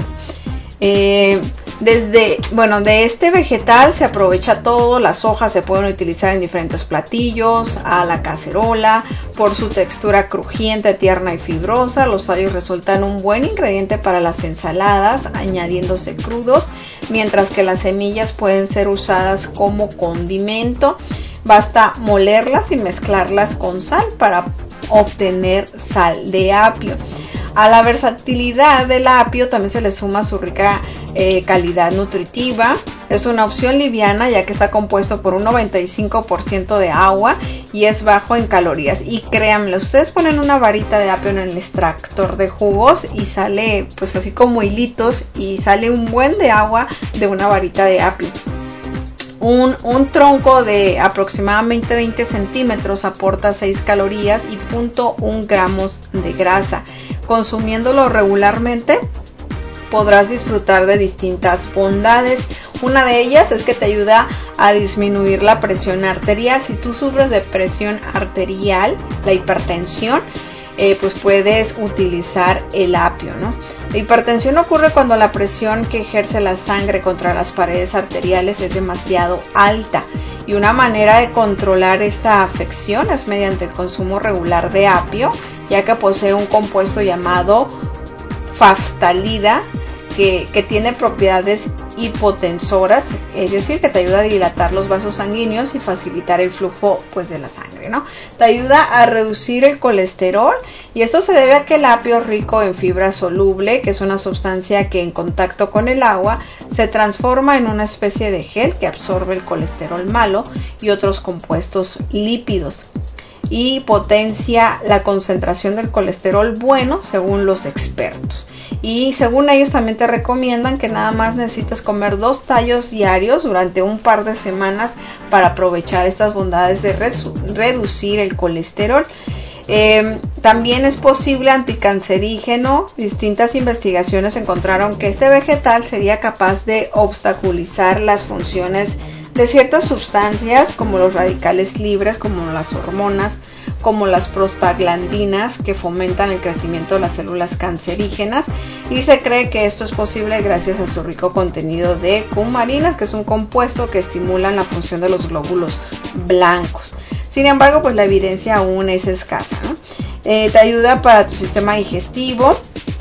S3: Eh, desde, bueno, de este vegetal se aprovecha todo. Las hojas se pueden utilizar en diferentes platillos, a la cacerola, por su textura crujiente, tierna y fibrosa. Los tallos resultan un buen ingrediente para las ensaladas, añadiéndose crudos, mientras que las semillas pueden ser usadas como condimento. Basta molerlas y mezclarlas con sal para obtener sal de apio. A la versatilidad del apio también se le suma su rica eh, calidad nutritiva. Es una opción liviana ya que está compuesto por un noventa y cinco por ciento de agua y es bajo en calorías. Y créanme, ustedes ponen una varita de apio en el extractor de jugos y sale pues así como hilitos, y sale un buen de agua de una varita de apio. Un, un tronco de aproximadamente veinte centímetros aporta seis calorías y cero punto uno gramos de grasa. Consumiéndolo regularmente podrás disfrutar de distintas bondades. Una de ellas es que te ayuda a disminuir la presión arterial. Si tú sufres de presión arterial, la hipertensión, eh, pues puedes utilizar el apio, ¿no? La hipertensión ocurre cuando la presión que ejerce la sangre contra las paredes arteriales es demasiado alta, y una manera de controlar esta afección es mediante el consumo regular de apio, ya que posee un compuesto llamado faftalida que, que tiene propiedades hipotensoras, es decir, que te ayuda a dilatar los vasos sanguíneos y facilitar el flujo pues de la sangre, ¿no? Te ayuda a reducir el colesterol, y esto se debe a que el apio es rico en fibra soluble, que es una sustancia que en contacto con el agua se transforma en una especie de gel que absorbe el colesterol malo y otros compuestos lípidos, y potencia la concentración del colesterol bueno según los expertos. Y según ellos también te recomiendan que nada más necesitas comer dos tallos diarios durante un par de semanas para aprovechar estas bondades de reducir el colesterol. Eh, también es posible anticancerígeno. Distintas investigaciones encontraron que este vegetal sería capaz de obstaculizar las funciones de ciertas sustancias como los radicales libres, como las hormonas, como las prostaglandinas, que fomentan el crecimiento de las células cancerígenas, y se cree que esto es posible gracias a su rico contenido de cumarinas, que es un compuesto que estimula la función de los glóbulos blancos. Sin embargo, pues la evidencia aún es escasa, ¿no? Eh, te ayuda para tu sistema digestivo,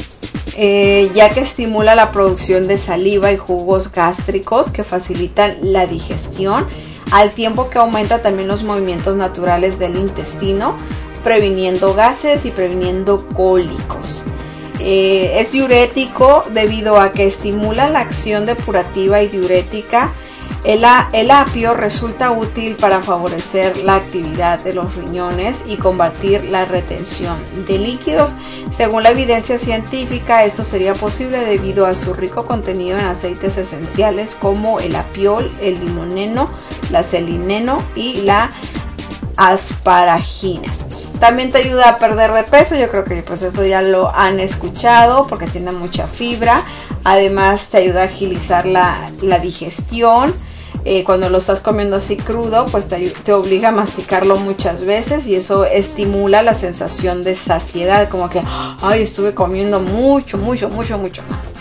S3: Eh, ya que estimula la producción de saliva y jugos gástricos que facilitan la digestión, al tiempo que aumenta también los movimientos naturales del intestino, previniendo gases y previniendo cólicos. Eh, es diurético debido a que estimula la acción depurativa y diurética El, a, el apio resulta útil para favorecer la actividad de los riñones y combatir la retención de líquidos. Según la evidencia científica, esto sería posible debido a su rico contenido en aceites esenciales como el apiol, el limoneno, la selineno y la asparagina. También te ayuda a perder de peso. Yo creo que pues esto ya lo han escuchado porque tiene mucha fibra. Además te ayuda a agilizar la, la digestión. Eh, cuando lo estás comiendo así crudo, pues te, te obliga a masticarlo muchas veces y eso estimula la sensación de saciedad, como que, ay, estuve comiendo mucho, mucho, mucho, mucho.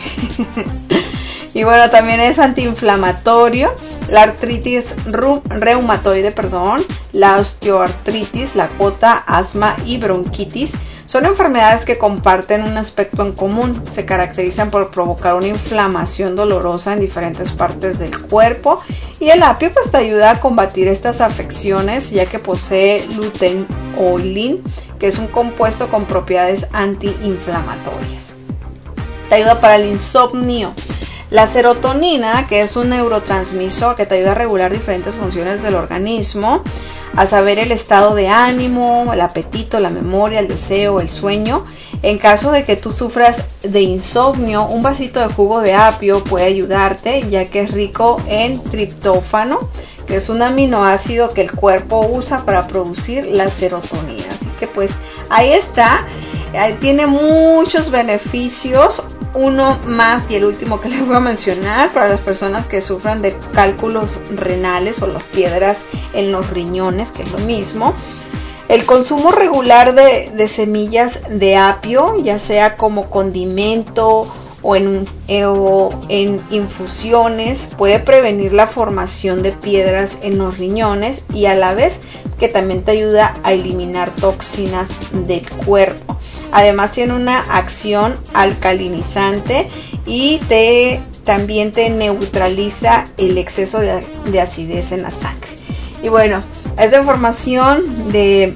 S3: Y bueno, también es antiinflamatorio. La artritis reumatoide, perdón, la osteoartritis, la gota, asma y bronquitis son enfermedades que comparten un aspecto en común. Se caracterizan por provocar una inflamación dolorosa en diferentes partes del cuerpo y el apio pues te ayuda a combatir estas afecciones ya que posee luteolin, que es un compuesto con propiedades antiinflamatorias. Te ayuda para el insomnio. La serotonina, que es un neurotransmisor que te ayuda a regular diferentes funciones del organismo, a saber el estado de ánimo, el apetito, la memoria, el deseo, el sueño. En caso de que tú sufras de insomnio, un vasito de jugo de apio puede ayudarte, ya que es rico en triptófano, que es un aminoácido que el cuerpo usa para producir la serotonina. Así que pues ahí está, ahí tiene muchos beneficios. Uno más y el último que les voy a mencionar para las personas que sufran de cálculos renales o las piedras en los riñones, que es lo mismo. El consumo regular de, de semillas de apio, ya sea como condimento o en, eh, o en infusiones, puede prevenir la formación de piedras en los riñones y a la vez que también te ayuda a eliminar toxinas del cuerpo. Además tiene una acción alcalinizante y te, también te neutraliza el exceso de, de acidez en la sangre. Y bueno, esta información de,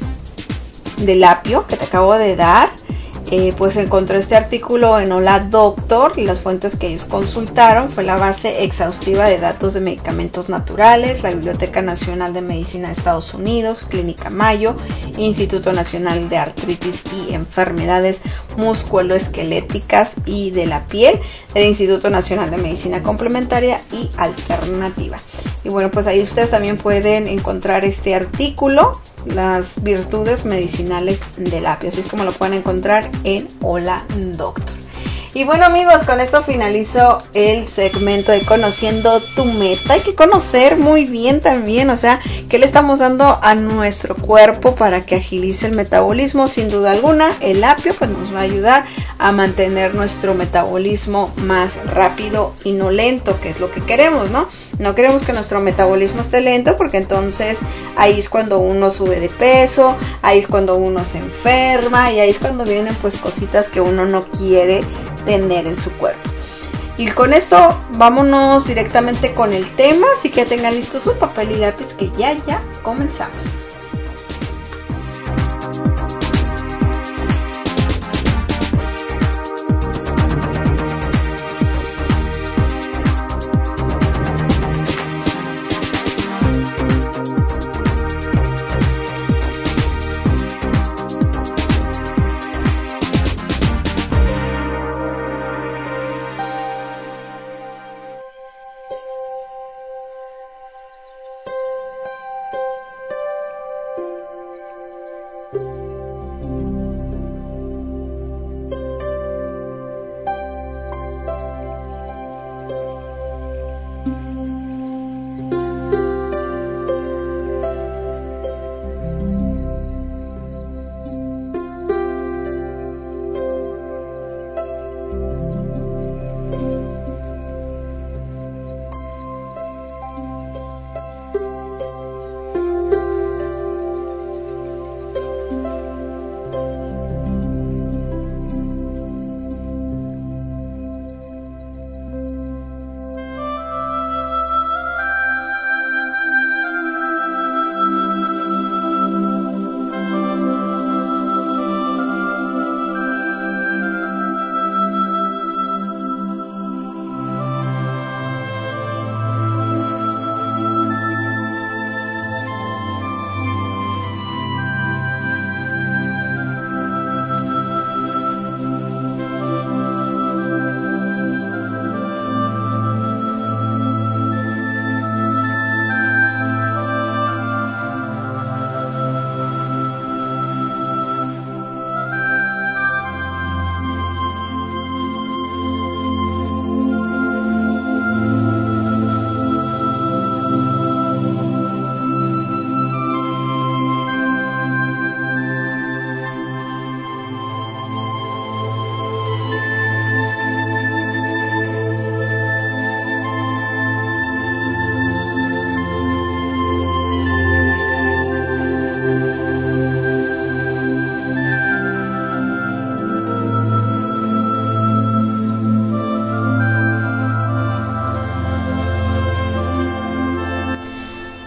S3: del apio que te acabo de dar, eh, pues encontré este artículo en Hola Doctor y las fuentes que ellos consultaron fue la base exhaustiva de datos de medicamentos naturales, la Biblioteca Nacional de Medicina de Estados Unidos, Clínica Mayo, Instituto Nacional de Artritis y Enfermedades Musculoesqueléticas y de la Piel, del Instituto Nacional de Medicina Complementaria y Alternativa. Y bueno, pues ahí ustedes también pueden encontrar este artículo, las virtudes medicinales del apio, así es como lo pueden encontrar en Hola Doctor. Y bueno amigos, con esto finalizo el segmento de Conociendo tu Meta. Hay que conocer muy bien también, o sea, qué le estamos dando a nuestro cuerpo para que agilice el metabolismo. Sin duda alguna, el apio pues nos va a ayudar a mantener nuestro metabolismo más rápido y no lento, que es lo que queremos, ¿no? No queremos que nuestro metabolismo esté lento porque entonces ahí es cuando uno sube de peso, ahí es cuando uno se enferma y ahí es cuando vienen pues cositas que uno no quiere tener en su cuerpo. Y con esto vámonos directamente con el tema, así que tengan listo su papel y lápiz que ya ya comenzamos.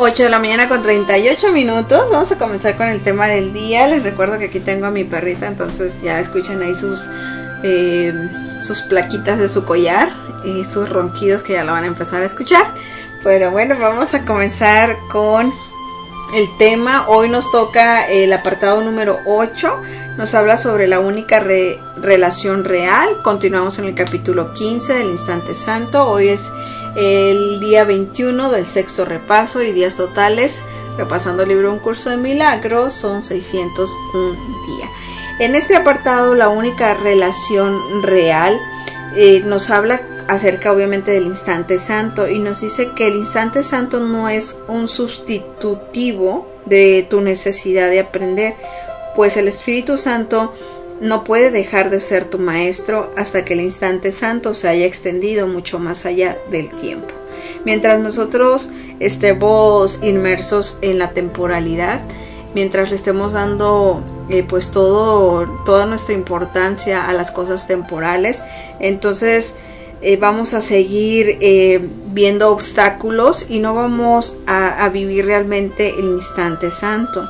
S3: ocho de la mañana con treinta y ocho minutos. Vamos a comenzar con el tema del día. Les recuerdo que aquí tengo a mi perrita, entonces ya escuchan ahí sus eh, sus plaquitas de su collar y sus ronquidos que ya lo van a empezar a escuchar. Pero bueno, vamos a comenzar con el tema. Hoy nos toca el apartado número ocho. Nos habla sobre la única re- relación real. Continuamos en el capítulo quince del Instante Santo. Hoy es el día veintiuno del sexto repaso y días totales. Repasando el libro Un Curso de Milagros, son seiscientos un días. En este apartado, la única relación real eh, nos habla acerca obviamente del Instante Santo y nos dice que el Instante Santo no es un sustitutivo de tu necesidad de aprender, pues el Espíritu Santo no puede dejar de ser tu maestro hasta que el Instante Santo se haya extendido mucho más allá del tiempo. Mientras nosotros estemos inmersos en la temporalidad, mientras le estemos dando eh, pues todo, toda nuestra importancia a las cosas temporales, entonces eh, vamos a seguir eh, viendo obstáculos y no vamos a, a vivir realmente el Instante Santo,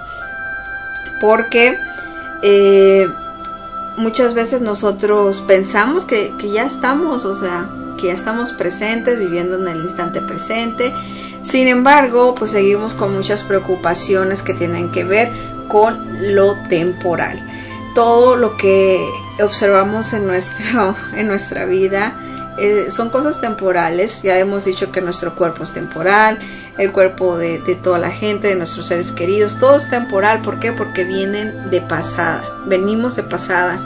S3: porque eh, muchas veces nosotros pensamos que, que ya estamos, o sea, que ya estamos presentes, viviendo en el instante presente. Sin embargo, pues seguimos con muchas preocupaciones que tienen que ver con lo temporal. Todo lo que observamos en, nuestro, en nuestra vida eh, son cosas temporales. Ya hemos dicho que nuestro cuerpo es temporal, el cuerpo de, de toda la gente, de nuestros seres queridos, todo es temporal. ¿Por qué? Porque vienen de pasada, venimos de pasada.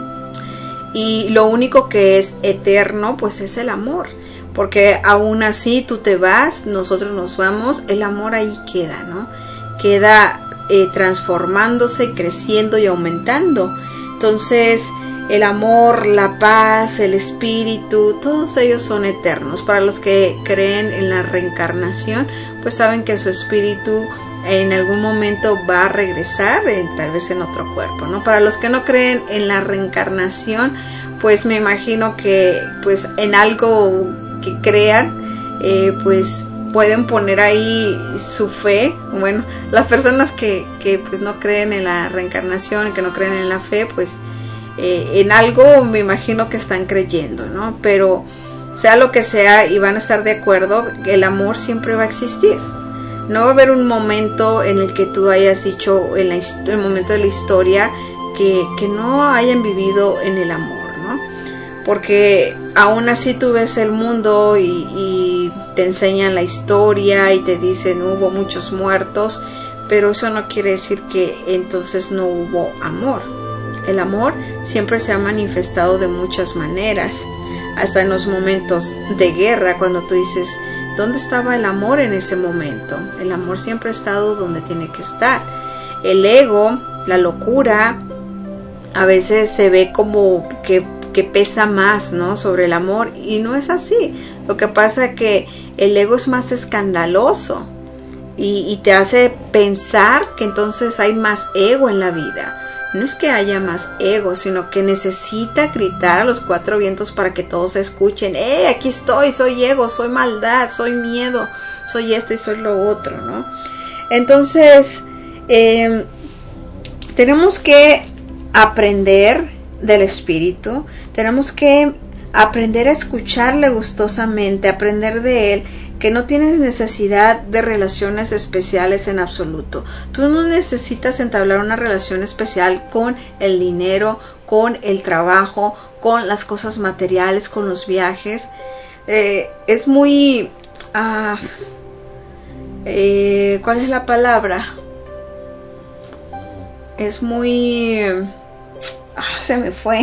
S3: Y lo único que es eterno, pues es el amor. Porque aún así tú te vas, nosotros nos vamos, el amor ahí queda, ¿no? Queda eh, transformándose, creciendo y aumentando. Entonces, el amor, la paz, el espíritu, todos ellos son eternos. Para los que creen en la reencarnación, pues saben que su espíritu en algún momento va a regresar, eh, tal vez en otro cuerpo, ¿no? Para los que no creen en la reencarnación, pues me imagino que pues en algo que crean, eh, pues pueden poner ahí su fe. Bueno, las personas que, que pues no creen en la reencarnación, que no creen en la fe, pues eh, en algo me imagino que están creyendo, ¿no? Pero sea lo que sea, y van a estar de acuerdo, el amor siempre va a existir. No va a haber un momento en el que tú hayas dicho, en la, el momento de la historia, que, que no hayan vivido en el amor, ¿no? Porque aún así tú ves el mundo y, y te enseñan la historia y te dicen hubo muchos muertos, pero eso no quiere decir que entonces no hubo amor. El amor siempre se ha manifestado de muchas maneras, hasta en los momentos de guerra, cuando tú dices, ¿dónde estaba el amor en ese momento? El amor siempre ha estado donde tiene que estar. El ego, la locura, a veces se ve como que, que pesa más, ¿no?, sobre el amor, y no es así. Lo que pasa es que el ego es más escandaloso y, y te hace pensar que entonces hay más ego en la vida. No es que haya más ego, sino que necesita gritar a los cuatro vientos para que todos escuchen. ¡Eh, aquí estoy! Soy ego, soy maldad, soy miedo, soy esto y soy lo otro, ¿no? Entonces, eh, tenemos que aprender del espíritu, tenemos que aprender a escucharle gustosamente, aprender de él, que no tienes necesidad de relaciones especiales en absoluto. Tú no necesitas entablar una relación especial con el dinero, con el trabajo, con las cosas materiales, con los viajes. Eh, es muy... Uh, eh, ¿cuál es la palabra? Es muy... Ah, se me fue.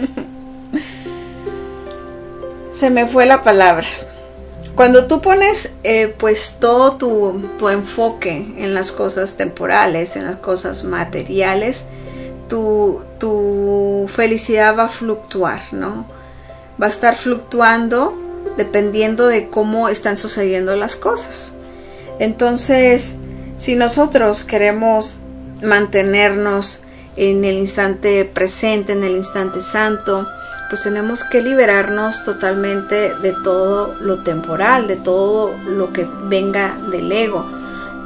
S3: Se me fue la palabra. Cuando tú pones eh, pues todo tu, tu enfoque en las cosas temporales, en las cosas materiales, tu, tu felicidad va a fluctuar, ¿no? Va a estar fluctuando dependiendo de cómo están sucediendo las cosas. Entonces, si nosotros queremos mantenernos en el instante presente, en el instante santo, pues tenemos que liberarnos totalmente de todo lo temporal, de todo lo que venga del ego.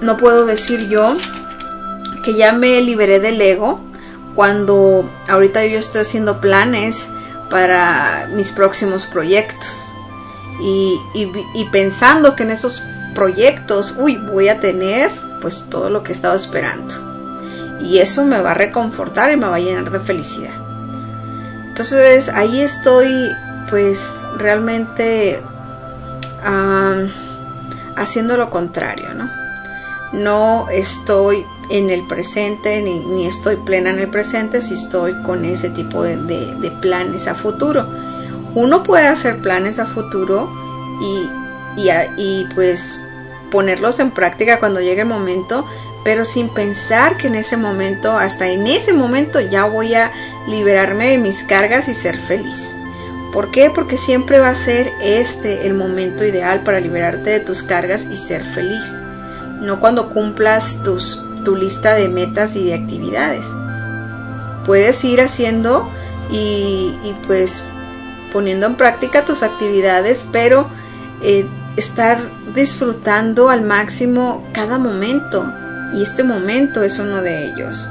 S3: no puedo decir yo que ya me liberé del ego cuando ahorita yo estoy haciendo planes para mis próximos proyectos y, y, y pensando que en esos proyectos, uy, voy a tener pues todo lo que he estado esperando y eso me va a reconfortar y me va a llenar de felicidad. Entonces ahí estoy pues realmente uh, haciendo lo contrario, ¿no? No estoy en el presente ni, ni estoy plena en el presente si estoy con ese tipo de, de, de planes a futuro. Uno puede hacer planes a futuro y, y, y pues ponerlos en práctica cuando llegue el momento, pero sin pensar que en ese momento, hasta en ese momento ya voy a liberarme de mis cargas y ser feliz. ¿Por qué? Porque siempre va a ser este el momento ideal para liberarte de tus cargas y ser feliz. No cuando cumplas tus, tu lista de metas y de actividades. Puedes ir haciendo y, y pues poniendo en práctica tus actividades, pero eh, estar disfrutando al máximo cada momento. Y este momento es uno de ellos.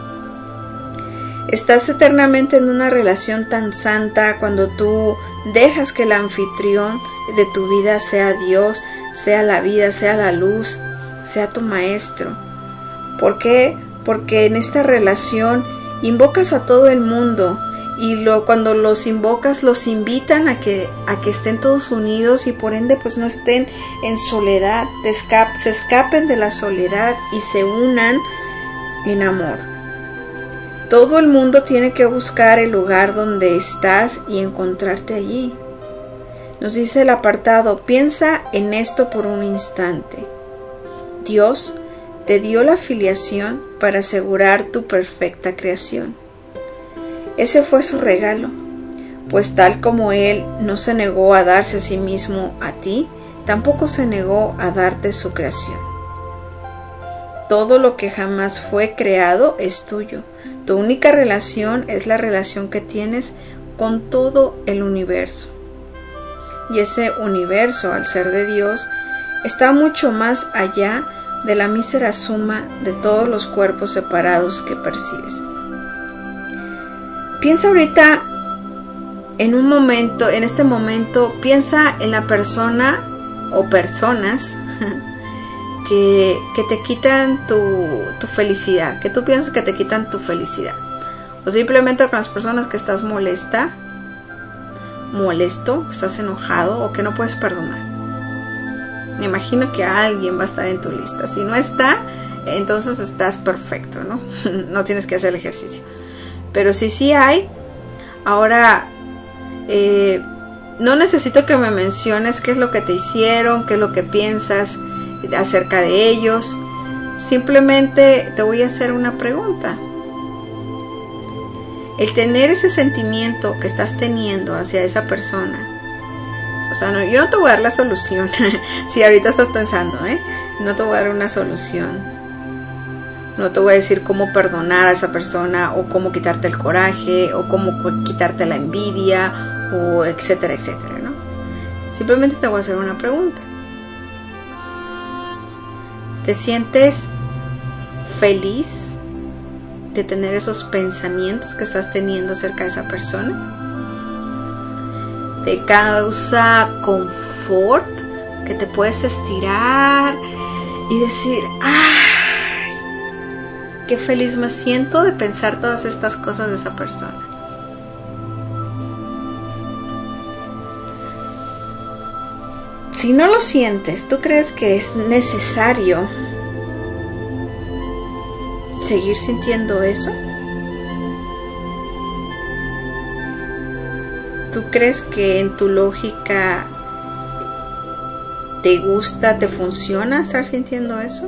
S3: Estás eternamente en una relación tan santa cuando tú dejas que el anfitrión de tu vida sea Dios, sea la vida, sea la luz, sea tu maestro. ¿Por qué? Porque en esta relación invocas a todo el mundo y lo, cuando los invocas los invitan a que, a que estén todos unidos y por ende pues no estén en soledad, escap, se escapen de la soledad y se unan en amor. Todo el mundo tiene que buscar el lugar donde estás y encontrarte allí. Nos dice el apartado, piensa en esto por un instante. Dios te dio la filiación para asegurar tu perfecta creación. Ese fue su regalo, pues tal como Él no se negó a darse a sí mismo a ti, tampoco se negó a darte su creación. Todo lo que jamás fue creado es tuyo. Tu única relación es la relación que tienes con todo el universo. Y ese universo, al ser de Dios, está mucho más allá de la mísera suma de todos los cuerpos separados que percibes. Piensa ahorita en un momento, en este momento, piensa en la persona o personas que, que te quitan tu, tu felicidad, que tú piensas que te quitan tu felicidad. O simplemente con las personas que estás molesta, molesto, estás enojado o que no puedes perdonar. Me imagino que alguien va a estar en tu lista. Si no está, entonces estás perfecto, ¿no? No tienes que hacer el ejercicio. Pero si sí hay, ahora eh, no necesito que me menciones qué es lo que te hicieron, qué es lo que piensas acerca de ellos. Simplemente te voy a hacer una pregunta. El tener ese sentimiento que estás teniendo hacia esa persona, o sea, no, yo no te voy a dar la solución. Si ahorita estás pensando, ¿eh? No te voy a dar una solución. No te voy a decir cómo perdonar a esa persona o cómo quitarte el coraje o cómo quitarte la envidia o etcétera, etcétera, ¿no? Simplemente te voy a hacer una pregunta. ¿Te sientes feliz de tener esos pensamientos que estás teniendo acerca de esa persona? ¿Te causa confort que te puedes estirar y decir, ¡ay! Qué feliz me siento de pensar todas estas cosas de esa persona. Si no lo sientes, ¿tú crees que es necesario seguir sintiendo eso? ¿Tú crees que en tu lógica te gusta, te funciona estar sintiendo eso?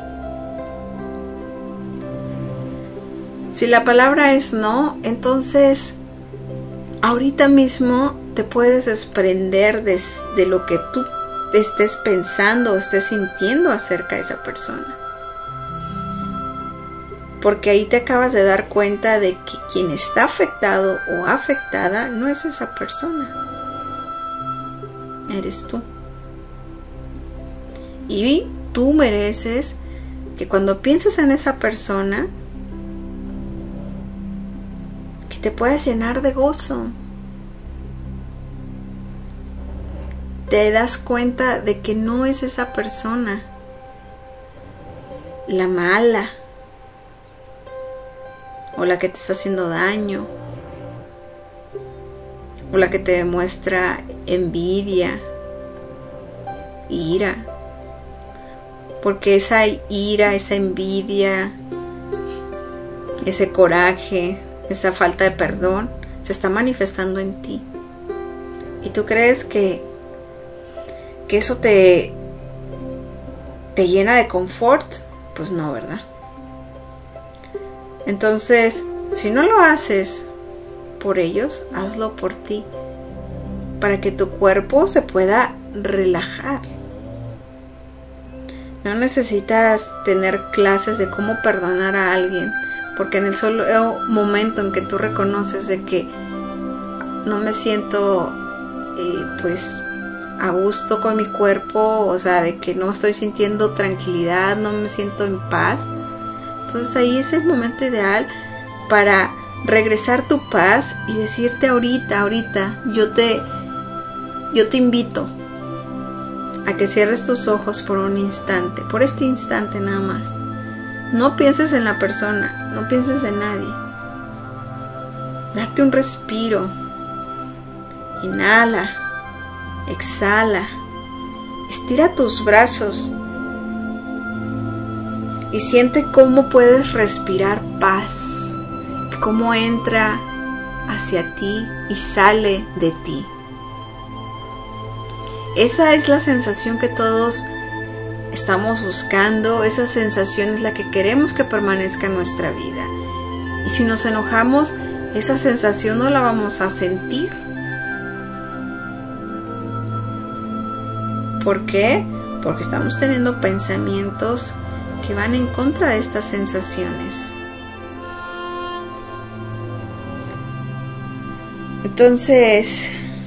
S3: Si la palabra es no, entonces ahorita mismo te puedes desprender de, de lo que tú estés pensando o estés sintiendo acerca de esa persona. Porque ahí te acabas de dar cuenta de que quien está afectado o afectada no es esa persona. Eres tú. Y tú mereces que cuando pienses en esa persona, que te puedas llenar de gozo. Te das cuenta de que no es esa persona la mala o la que te está haciendo daño o la que te demuestra envidia, ira, porque esa ira, esa envidia, ese coraje, esa falta de perdón se está manifestando en ti y tú crees que que eso te te llena de confort. Pues no, ¿verdad? Entonces, si no lo haces por ellos, hazlo por ti, para que tu cuerpo se pueda relajar. No necesitas tener clases de cómo perdonar a alguien, porque en el solo momento en que tú reconoces de que no me siento eh, pues a gusto con mi cuerpo, o sea, de que no estoy sintiendo tranquilidad, no me siento en paz, entonces ahí es el momento ideal para regresar tu paz y decirte ahorita, ahorita, yo te, yo te invito a que cierres tus ojos por un instante, por este instante nada más. No pienses en la persona, no pienses en nadie. Date un respiro. Inhala, exhala, estira tus brazos y siente cómo puedes respirar paz, cómo entra hacia ti y sale de ti. Esa es la sensación que todos estamos buscando, esa sensación es la que queremos que permanezca en nuestra vida. Y si nos enojamos, esa sensación no la vamos a sentir. ¿Por qué? Porque estamos teniendo pensamientos que van en contra de estas sensaciones. Entonces,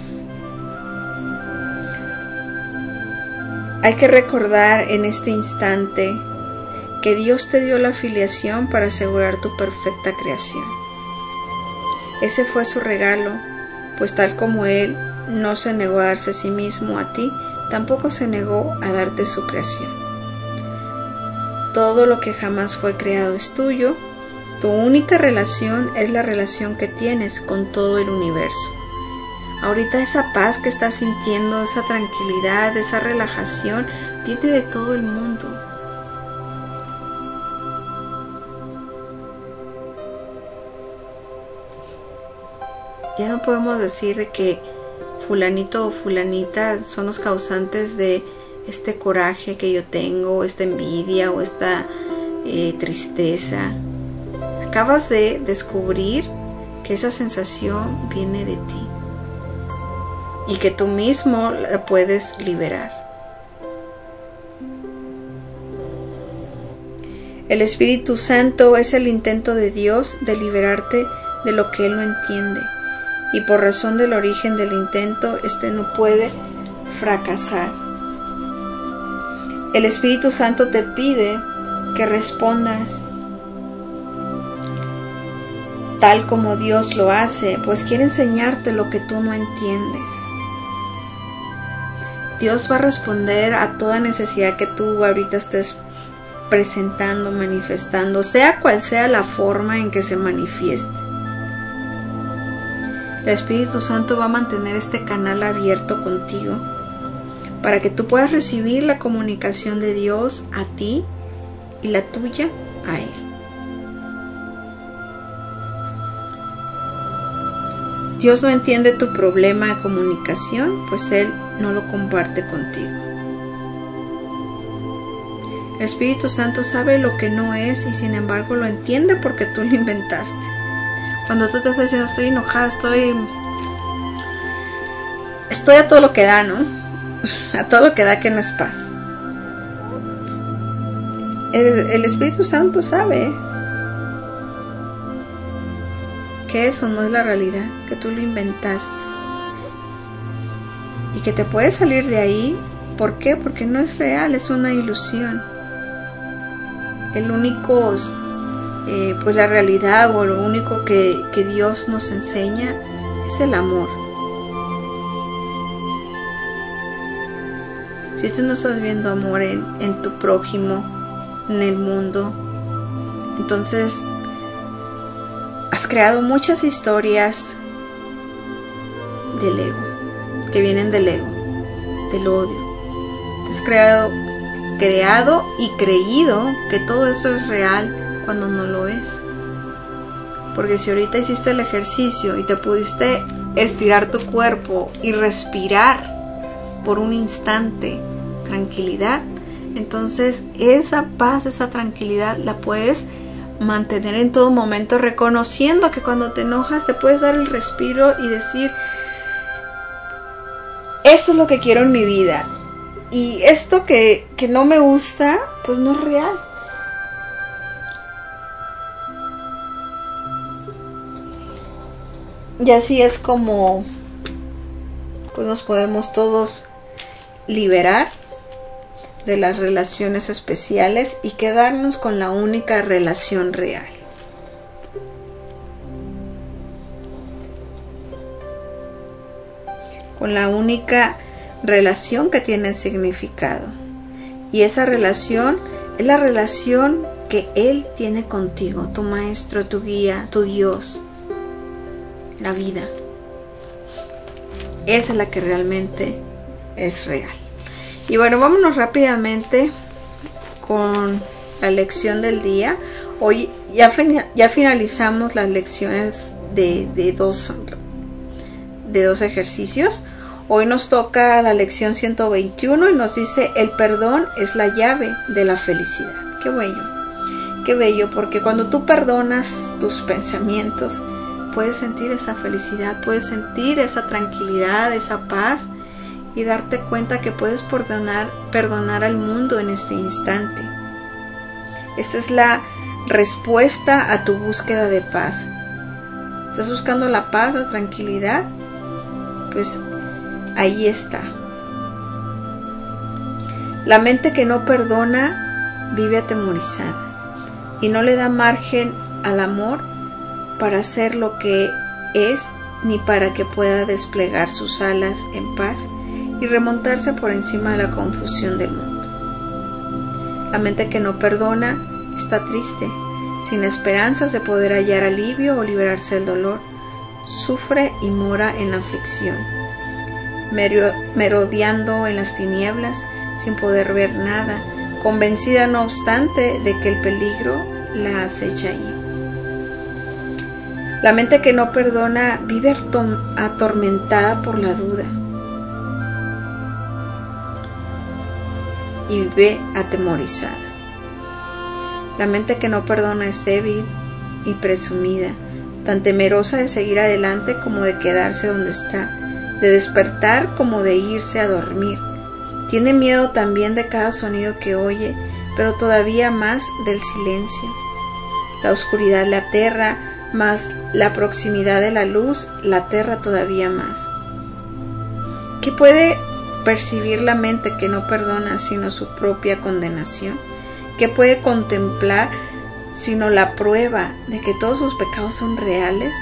S3: hay que recordar en este instante que Dios te dio la filiación para asegurar tu perfecta creación. Ese fue su regalo, pues tal como Él no se negó a darse a sí mismo a ti, tampoco se negó a darte su creación. Todo lo que jamás fue creado es tuyo. Tu única relación es la relación que tienes con todo el universo. Ahorita esa paz que estás sintiendo, esa tranquilidad, esa relajación, viene de todo el mundo. Ya no podemos decir de que fulanito o fulanita son los causantes de este coraje que yo tengo, esta envidia o esta eh, tristeza. Acabas de descubrir que esa sensación viene de ti y que tú mismo la puedes liberar. El Espíritu Santo es el intento de Dios de liberarte de lo que Él no entiende, y por razón del origen del intento, este no puede fracasar. El Espíritu Santo te pide que respondas tal como Dios lo hace, pues quiere enseñarte lo que tú no entiendes. Dios va a responder a toda necesidad que tú ahorita estés presentando, manifestando, sea cual sea la forma en que se manifieste. El Espíritu Santo va a mantener este canal abierto contigo para que tú puedas recibir la comunicación de Dios a ti y la tuya a Él. Dios no entiende tu problema de comunicación, pues Él no lo comparte contigo. El Espíritu Santo sabe lo que no es y sin embargo lo entiende porque tú lo inventaste. Cuando tú te estás diciendo estoy enojada, estoy estoy a todo lo que da, ¿no? A todo lo que da que no es paz. El, el Espíritu Santo sabe que eso no es la realidad, que tú lo inventaste y que te puedes salir de ahí. ¿Por qué? Porque no es real, es una ilusión. el único, eh, pues la realidad o lo único que, que Dios nos enseña es el amor. Si tú no estás viendo amor en, en tu prójimo, en el mundo, entonces has creado muchas historias del ego, que vienen del ego, del odio. Te has creado, creado y creído que todo eso es real cuando no lo es. Porque si ahorita hiciste el ejercicio y te pudiste estirar tu cuerpo y respirar por un instante tranquilidad, entonces esa paz, esa tranquilidad la puedes mantener en todo momento, reconociendo que cuando te enojas te puedes dar el respiro y decir: esto es lo que quiero en mi vida, y esto que, que no me gusta pues no es real. Y así es como pues nos podemos todos liberar de las relaciones especiales y quedarnos con la única relación real. Con la única relación que tiene significado. Y esa relación es la relación que Él tiene contigo, tu maestro, tu guía, tu Dios, la vida. Esa es la que realmente es real. Y bueno, vámonos rápidamente con la lección del día. Hoy ya, ya finalizamos las lecciones de, de, dos, de dos ejercicios. Hoy nos toca la lección ciento veintiuno y nos dice: el perdón es la llave de la felicidad. Qué bello, qué bello, porque cuando tú perdonas tus pensamientos, puedes sentir esa felicidad, puedes sentir esa tranquilidad, esa paz, y darte cuenta que puedes perdonar, perdonar al mundo en este instante. Esta es la respuesta a tu búsqueda de paz. ¿Estás buscando la paz, la tranquilidad? Pues ahí está. La mente que no perdona vive atemorizada y no le da margen al amor para ser lo que es, ni para que pueda desplegar sus alas en paz y remontarse por encima de la confusión del mundo. La mente que no perdona está triste, sin esperanzas de poder hallar alivio o liberarse del dolor. Sufre y mora en la aflicción, merodeando en las tinieblas sin poder ver nada, convencida no obstante de que el peligro la acecha allí. La mente que no perdona vive atormentada por la duda y vive atemorizada. La mente que no perdona es débil y presumida, tan temerosa de seguir adelante como de quedarse donde está, de despertar como de irse a dormir. Tiene miedo también de cada sonido que oye, pero todavía más del silencio. La oscuridad la aterra, mas la proximidad de la luz la aterra todavía más. ¿Qué puede percibir la mente que no perdona sino su propia condenación? ¿Qué puede contemplar sino la prueba de que todos sus pecados son reales?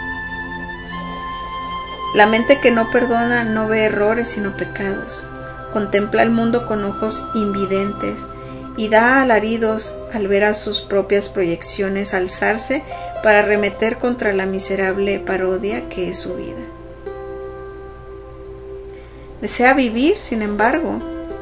S3: La mente que no perdona no ve errores sino pecados. Contempla el mundo con ojos invidentes y da alaridos al ver a sus propias proyecciones alzarse para arremeter contra la miserable parodia que es su vida. Desea vivir, sin embargo,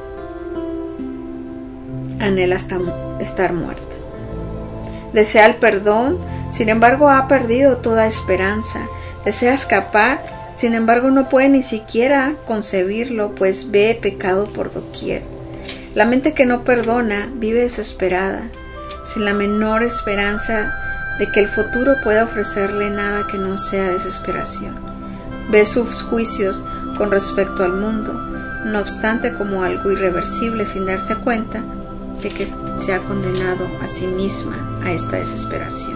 S3: anhela estar muerta. Desea el perdón, sin embargo ha perdido toda esperanza. Desea escapar, sin embargo no puede ni siquiera concebirlo, pues ve pecado por doquier. La mente que no perdona vive desesperada, sin la menor esperanza de que el futuro pueda ofrecerle nada que no sea desesperación. Ve sus juicios con respecto al mundo, no obstante como algo irreversible, sin darse cuenta de que se ha condenado a sí misma a esta desesperación.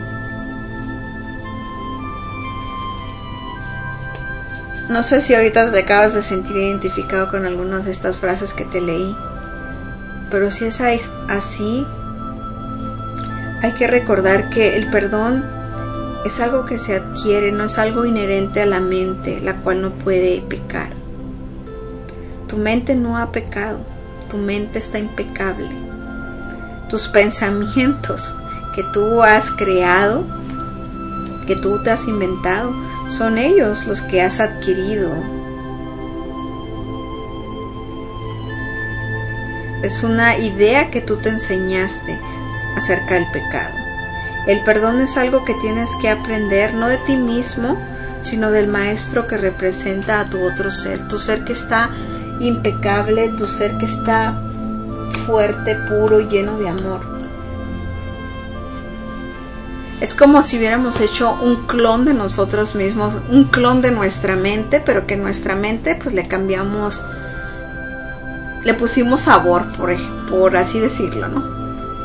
S3: No sé si ahorita te acabas de sentir identificado con algunas de estas frases que te leí, pero si es así, hay que recordar que el perdón es algo que se adquiere, no es algo inherente a la mente, la cual no puede pecar. Tu mente no ha pecado, tu mente está impecable. Tus pensamientos que tú has creado, que tú te has inventado, son ellos los que has adquirido. Es una idea que tú te enseñaste acerca del pecado. El perdón es algo que tienes que aprender, no de ti mismo, sino del maestro que representa a tu otro ser, tu ser que está impecable, tu ser que está fuerte, puro y lleno de amor. Es como si hubiéramos hecho un clon de nosotros mismos, un clon de nuestra mente, pero que nuestra mente pues le cambiamos, le pusimos sabor, por, por así decirlo, ¿no?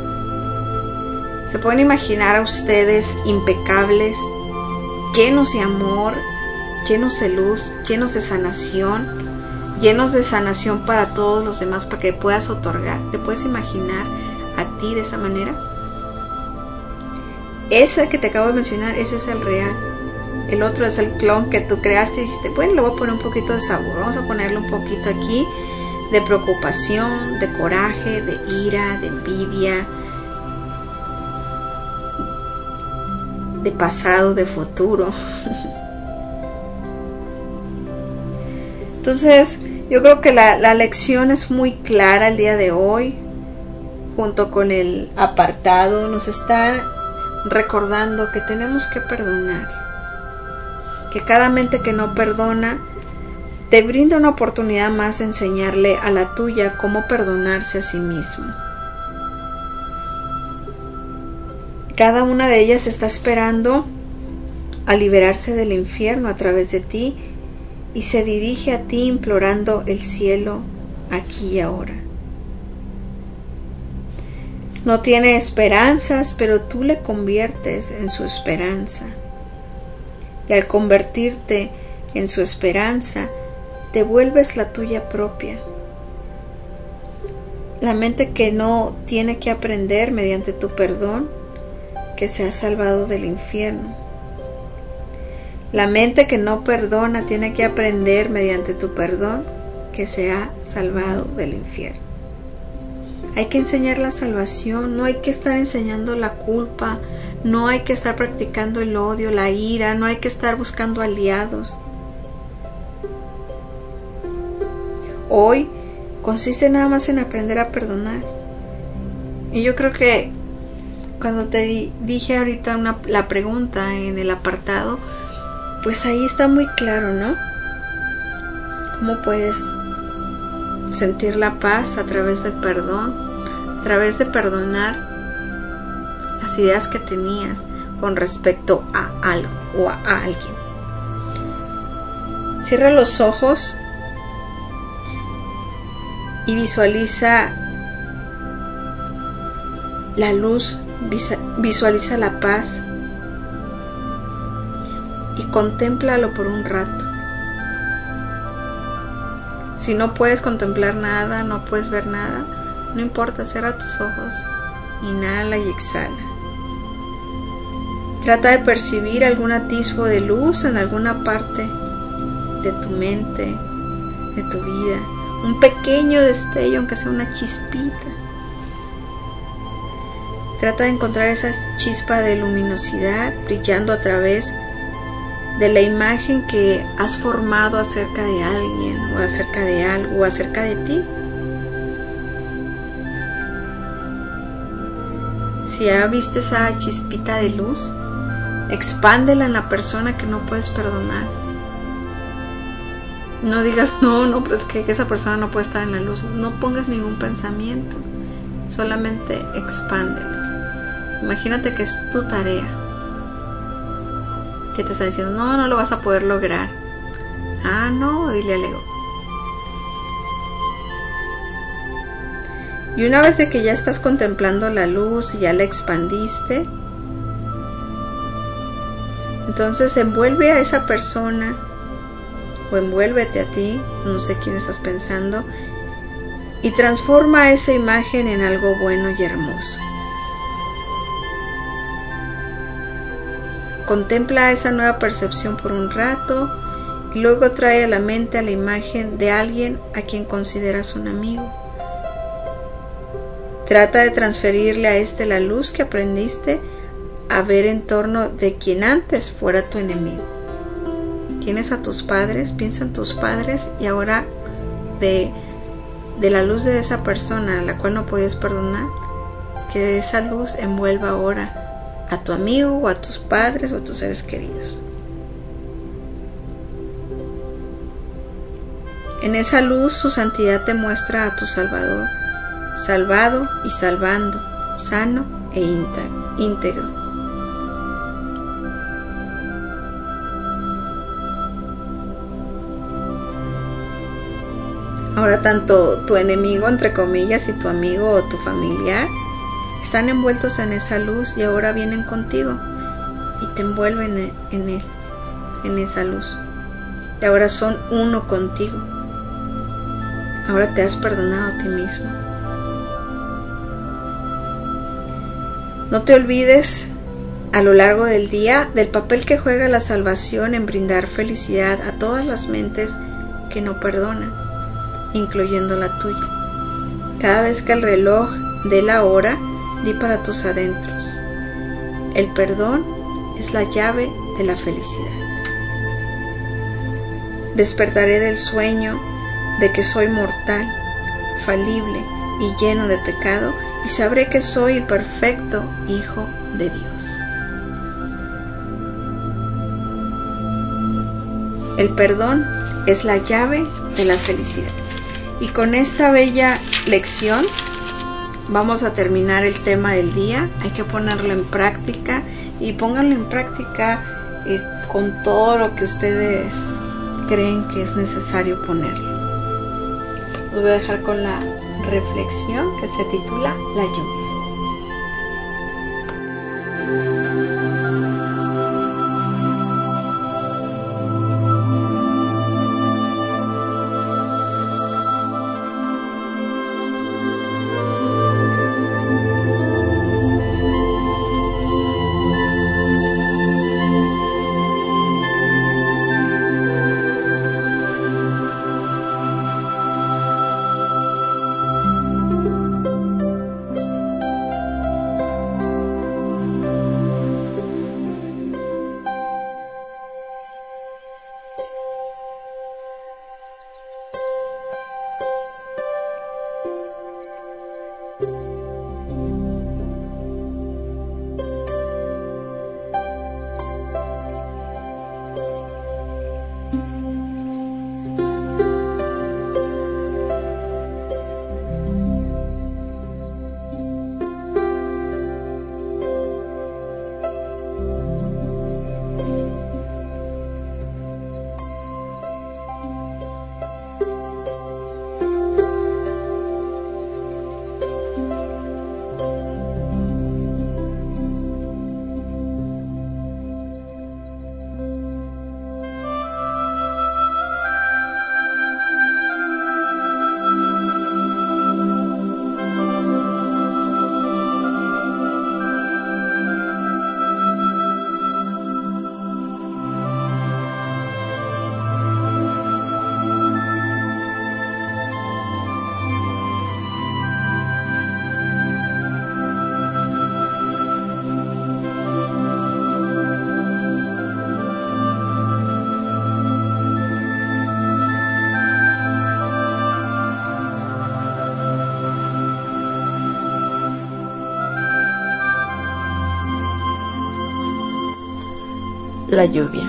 S3: Se pueden imaginar a ustedes impecables, llenos de amor, llenos de luz, llenos de sanación, llenos de sanación para todos los demás, para que puedas otorgar. ¿Te puedes imaginar a ti de esa manera? Ese que te acabo de mencionar, ese es el real. El otro es el clon que tú creaste y dijiste, bueno, le voy a poner un poquito de sabor, vamos a ponerle un poquito aquí de preocupación, de coraje, de ira, de envidia, de pasado, de futuro. Entonces, yo creo que la, la lección es muy clara el día de hoy, junto con el apartado, nos está recordando que tenemos que perdonar, que cada mente que no perdona te brinda una oportunidad más de enseñarle a la tuya cómo perdonarse a sí mismo. Cada una de ellas está esperando a liberarse del infierno a través de ti y se dirige a ti implorando el cielo aquí y ahora. No tiene esperanzas, pero tú le conviertes en su esperanza. Y al convertirte en su esperanza, te vuelves la tuya propia. La mente que no tiene que aprender mediante tu perdón, que se ha salvado del infierno. La mente que no perdona tiene que aprender mediante tu perdón, que se ha salvado del infierno. Hay que enseñar la salvación, no hay que estar enseñando la culpa, no hay que estar practicando el odio, la ira, no hay que estar buscando aliados. Hoy consiste nada más en aprender a perdonar. Y yo creo que cuando te di, dije ahorita una, la pregunta en el apartado, pues ahí está muy claro, ¿no? ¿Cómo puedes sentir la paz a través del perdón? A través de perdonar las ideas que tenías con respecto a algo o a alguien. Cierra los ojos y visualiza la luz, visualiza la paz y contémplalo por un rato. Si no puedes contemplar nada, no puedes ver nada, no importa, cierra tus ojos, inhala y exhala. Trata de percibir algún atisbo de luz en alguna parte de tu mente, de tu vida, un pequeño destello, aunque sea una chispita. Trata de encontrar esa chispa de luminosidad brillando a través de la imagen que has formado acerca de alguien o acerca de algo o acerca de ti. Si ya viste esa chispita de luz, expándela en la persona que no puedes perdonar. No digas, no, no, pero es que, que esa persona no puede estar en la luz. No pongas ningún pensamiento, solamente expándelo. Imagínate que es tu tarea, que te está diciendo, no, no lo vas a poder lograr. Ah, no, dile al ego. Y una vez de que ya estás contemplando la luz y ya la expandiste, entonces envuelve a esa persona o envuélvete a ti, no sé quién estás pensando, y transforma esa imagen en algo bueno y hermoso. contempla esa nueva percepción por un rato y luego trae a la mente a la imagen de alguien a quien consideras un amigo. Trata de transferirle a este la luz que aprendiste a ver en torno de quien antes fuera tu enemigo. Tienes a tus padres, piensa en tus padres y ahora de, de la luz de esa persona a la cual no podías perdonar, que esa luz envuelva ahora a tu amigo o a tus padres o a tus seres queridos. En esa luz su santidad te muestra a tu Salvador, salvado y salvando, sano e íntegro. Ahora tanto tu enemigo, entre comillas, y tu amigo o tu familiar están envueltos en esa luz y ahora vienen contigo y te envuelven en él, en esa luz. Y ahora son uno contigo. Ahora te has perdonado a ti mismo. No te olvides a lo largo del día del papel que juega la salvación en brindar felicidad a todas las mentes que no perdonan, incluyendo la tuya. Cada vez que el reloj dé la hora, di para tus adentros: el perdón es la llave de la felicidad. Despertaré del sueño de que soy mortal, falible y lleno de pecado, y sabré que soy el perfecto Hijo de Dios. El perdón es la llave de la felicidad. Y con esta bella lección vamos a terminar el tema del día. Hay que ponerlo en práctica y pónganlo en práctica eh, con todo lo que ustedes creen que es necesario ponerlo. Los voy a dejar con la reflexión que se titula La lluvia. La lluvia.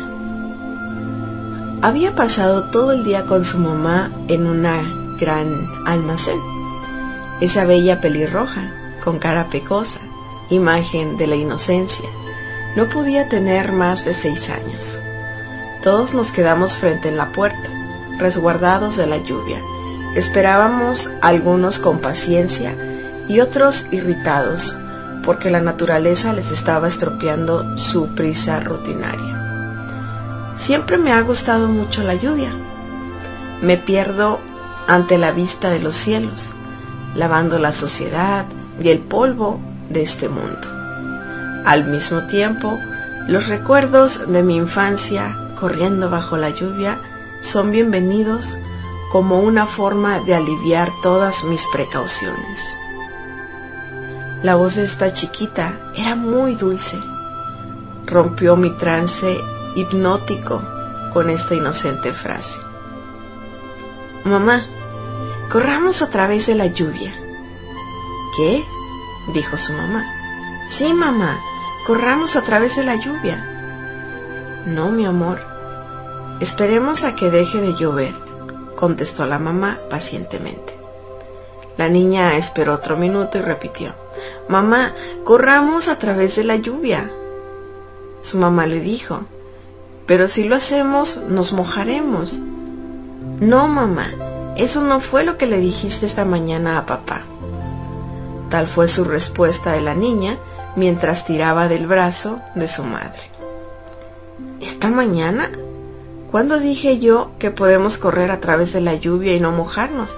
S3: Había pasado todo el día con su mamá en una gran almacén. Esa bella pelirroja, con cara pecosa, imagen de la inocencia, no podía tener más de seis años. Todos nos quedamos frente en la puerta, resguardados de la lluvia. Esperábamos, algunos con paciencia y otros irritados, porque la naturaleza les estaba estropeando su prisa rutinaria. Siempre me ha gustado mucho la lluvia. Me pierdo ante la vista de los cielos, lavando la suciedad y el polvo de este mundo. Al mismo tiempo,
S6: Los recuerdos de mi infancia corriendo bajo la lluvia son bienvenidos como una forma de aliviar todas mis precauciones. La voz de esta chiquita era muy dulce. Rompió mi trance hipnótico con esta inocente frase. Mamá, corramos a través de la lluvia. ¿Qué? Dijo su mamá. Sí, mamá, corramos a través de la lluvia. No, mi amor, esperemos a que deje de llover, contestó la mamá pacientemente. La niña esperó otro minuto y repitió. Mamá, corramos a través de la lluvia. Su mamá le dijo, pero si lo hacemos, nos mojaremos. No, mamá, eso no fue lo que le dijiste esta mañana a papá. Tal fue su respuesta de la niña mientras tiraba del brazo de su madre. ¿Esta mañana? ¿Cuándo dije yo que podemos correr a través de la lluvia y no mojarnos?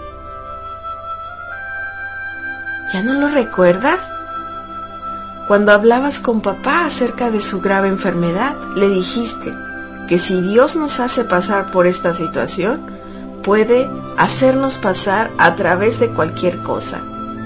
S6: ¿Ya no lo recuerdas? Cuando hablabas con papá acerca de su grave enfermedad, le dijiste que si Dios nos hace pasar por esta situación, puede hacernos pasar a través de cualquier cosa.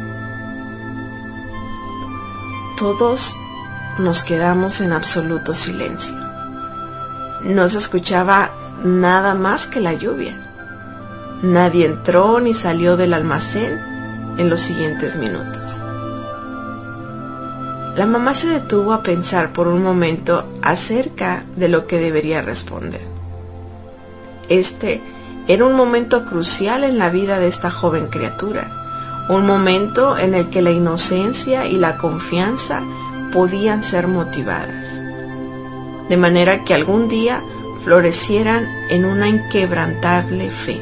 S6: Todos nos quedamos en absoluto silencio. No se escuchaba nada más que la lluvia. Nadie entró ni salió del almacén en los siguientes minutos. La mamá se detuvo a pensar por un momento acerca de lo que debería responder. Este era un momento crucial en la vida de esta joven criatura, un momento en el que la inocencia y la confianza podían ser motivadas, de manera que algún día florecieran en una inquebrantable fe.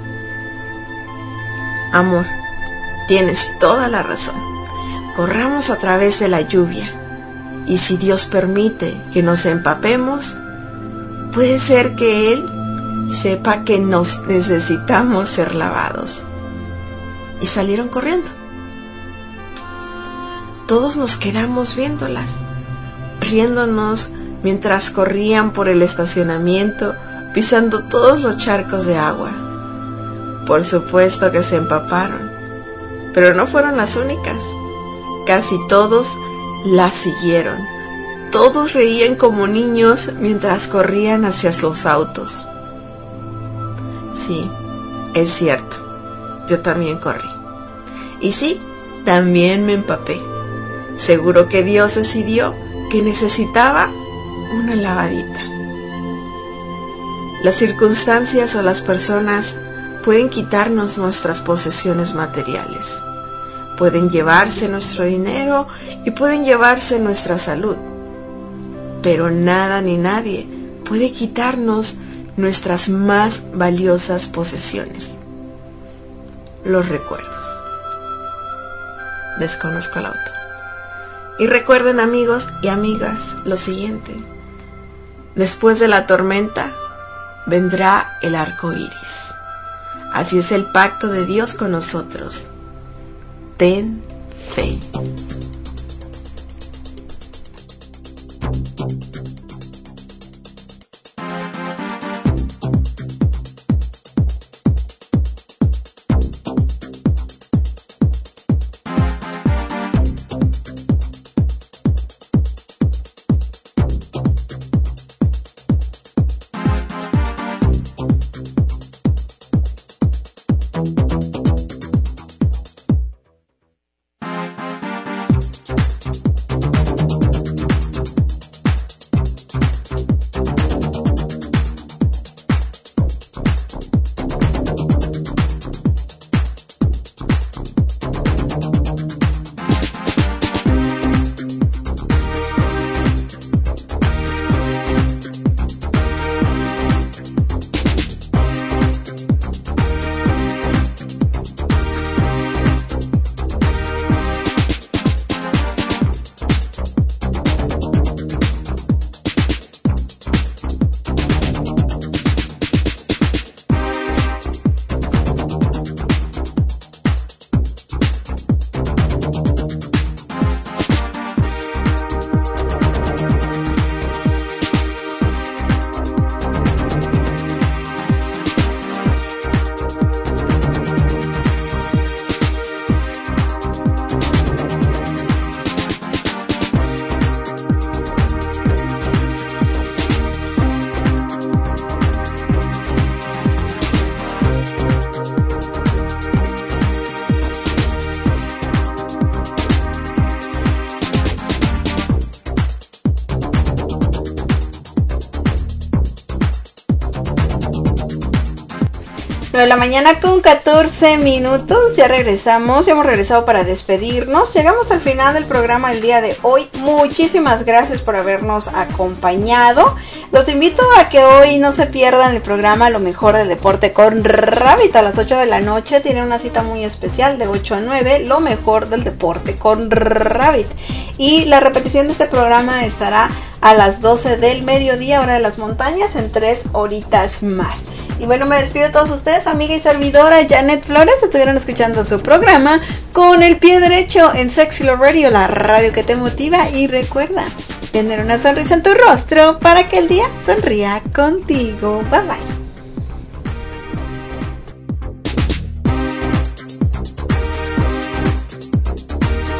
S6: Amor, tienes toda la razón. Corramos a través de la lluvia, y si Dios permite que nos empapemos, puede ser que Él sepa que nos necesitamos ser lavados. Y salieron corriendo. Todos nos quedamos viéndolas, riéndonos mientras corrían por el estacionamiento, pisando todos los charcos de agua. Por supuesto que se empaparon, pero no fueron las únicas. Casi todos la siguieron. Todos reían como niños mientras corrían hacia los autos. Sí, es cierto, yo también corrí. Y sí, también me empapé. Seguro que Dios decidió que necesitaba una lavadita. Las circunstancias o las personas pueden quitarnos nuestras posesiones materiales. Pueden llevarse nuestro dinero y pueden llevarse nuestra salud. Pero nada ni nadie puede quitarnos nuestras más valiosas posesiones: los recuerdos. Desconozco el autor. Y recuerden, amigos y amigas, lo siguiente: después de la tormenta vendrá el arco iris. Así es el pacto de Dios con nosotros. Ten fe.
S3: nueve de la mañana con catorce minutos. Ya regresamos, ya hemos regresado para despedirnos. Llegamos al final del programa el día de hoy. Muchísimas gracias por habernos acompañado. Los invito a que hoy no se pierdan el programa Lo Mejor del Deporte con Rabbit a las ocho de la noche. Tiene una cita muy especial de ocho a nueve, Lo Mejor del Deporte con Rabbit. Y la repetición de este programa estará a las doce del mediodía, hora de las montañas, en tres horitas más. Y bueno, me despido de todos ustedes, amiga y servidora Janet Flores. Estuvieron escuchando su programa Con el Pie Derecho en Sexy Love Radio, la radio que te motiva. Y recuerda, tener una sonrisa en tu rostro para que el día sonría contigo. Bye bye.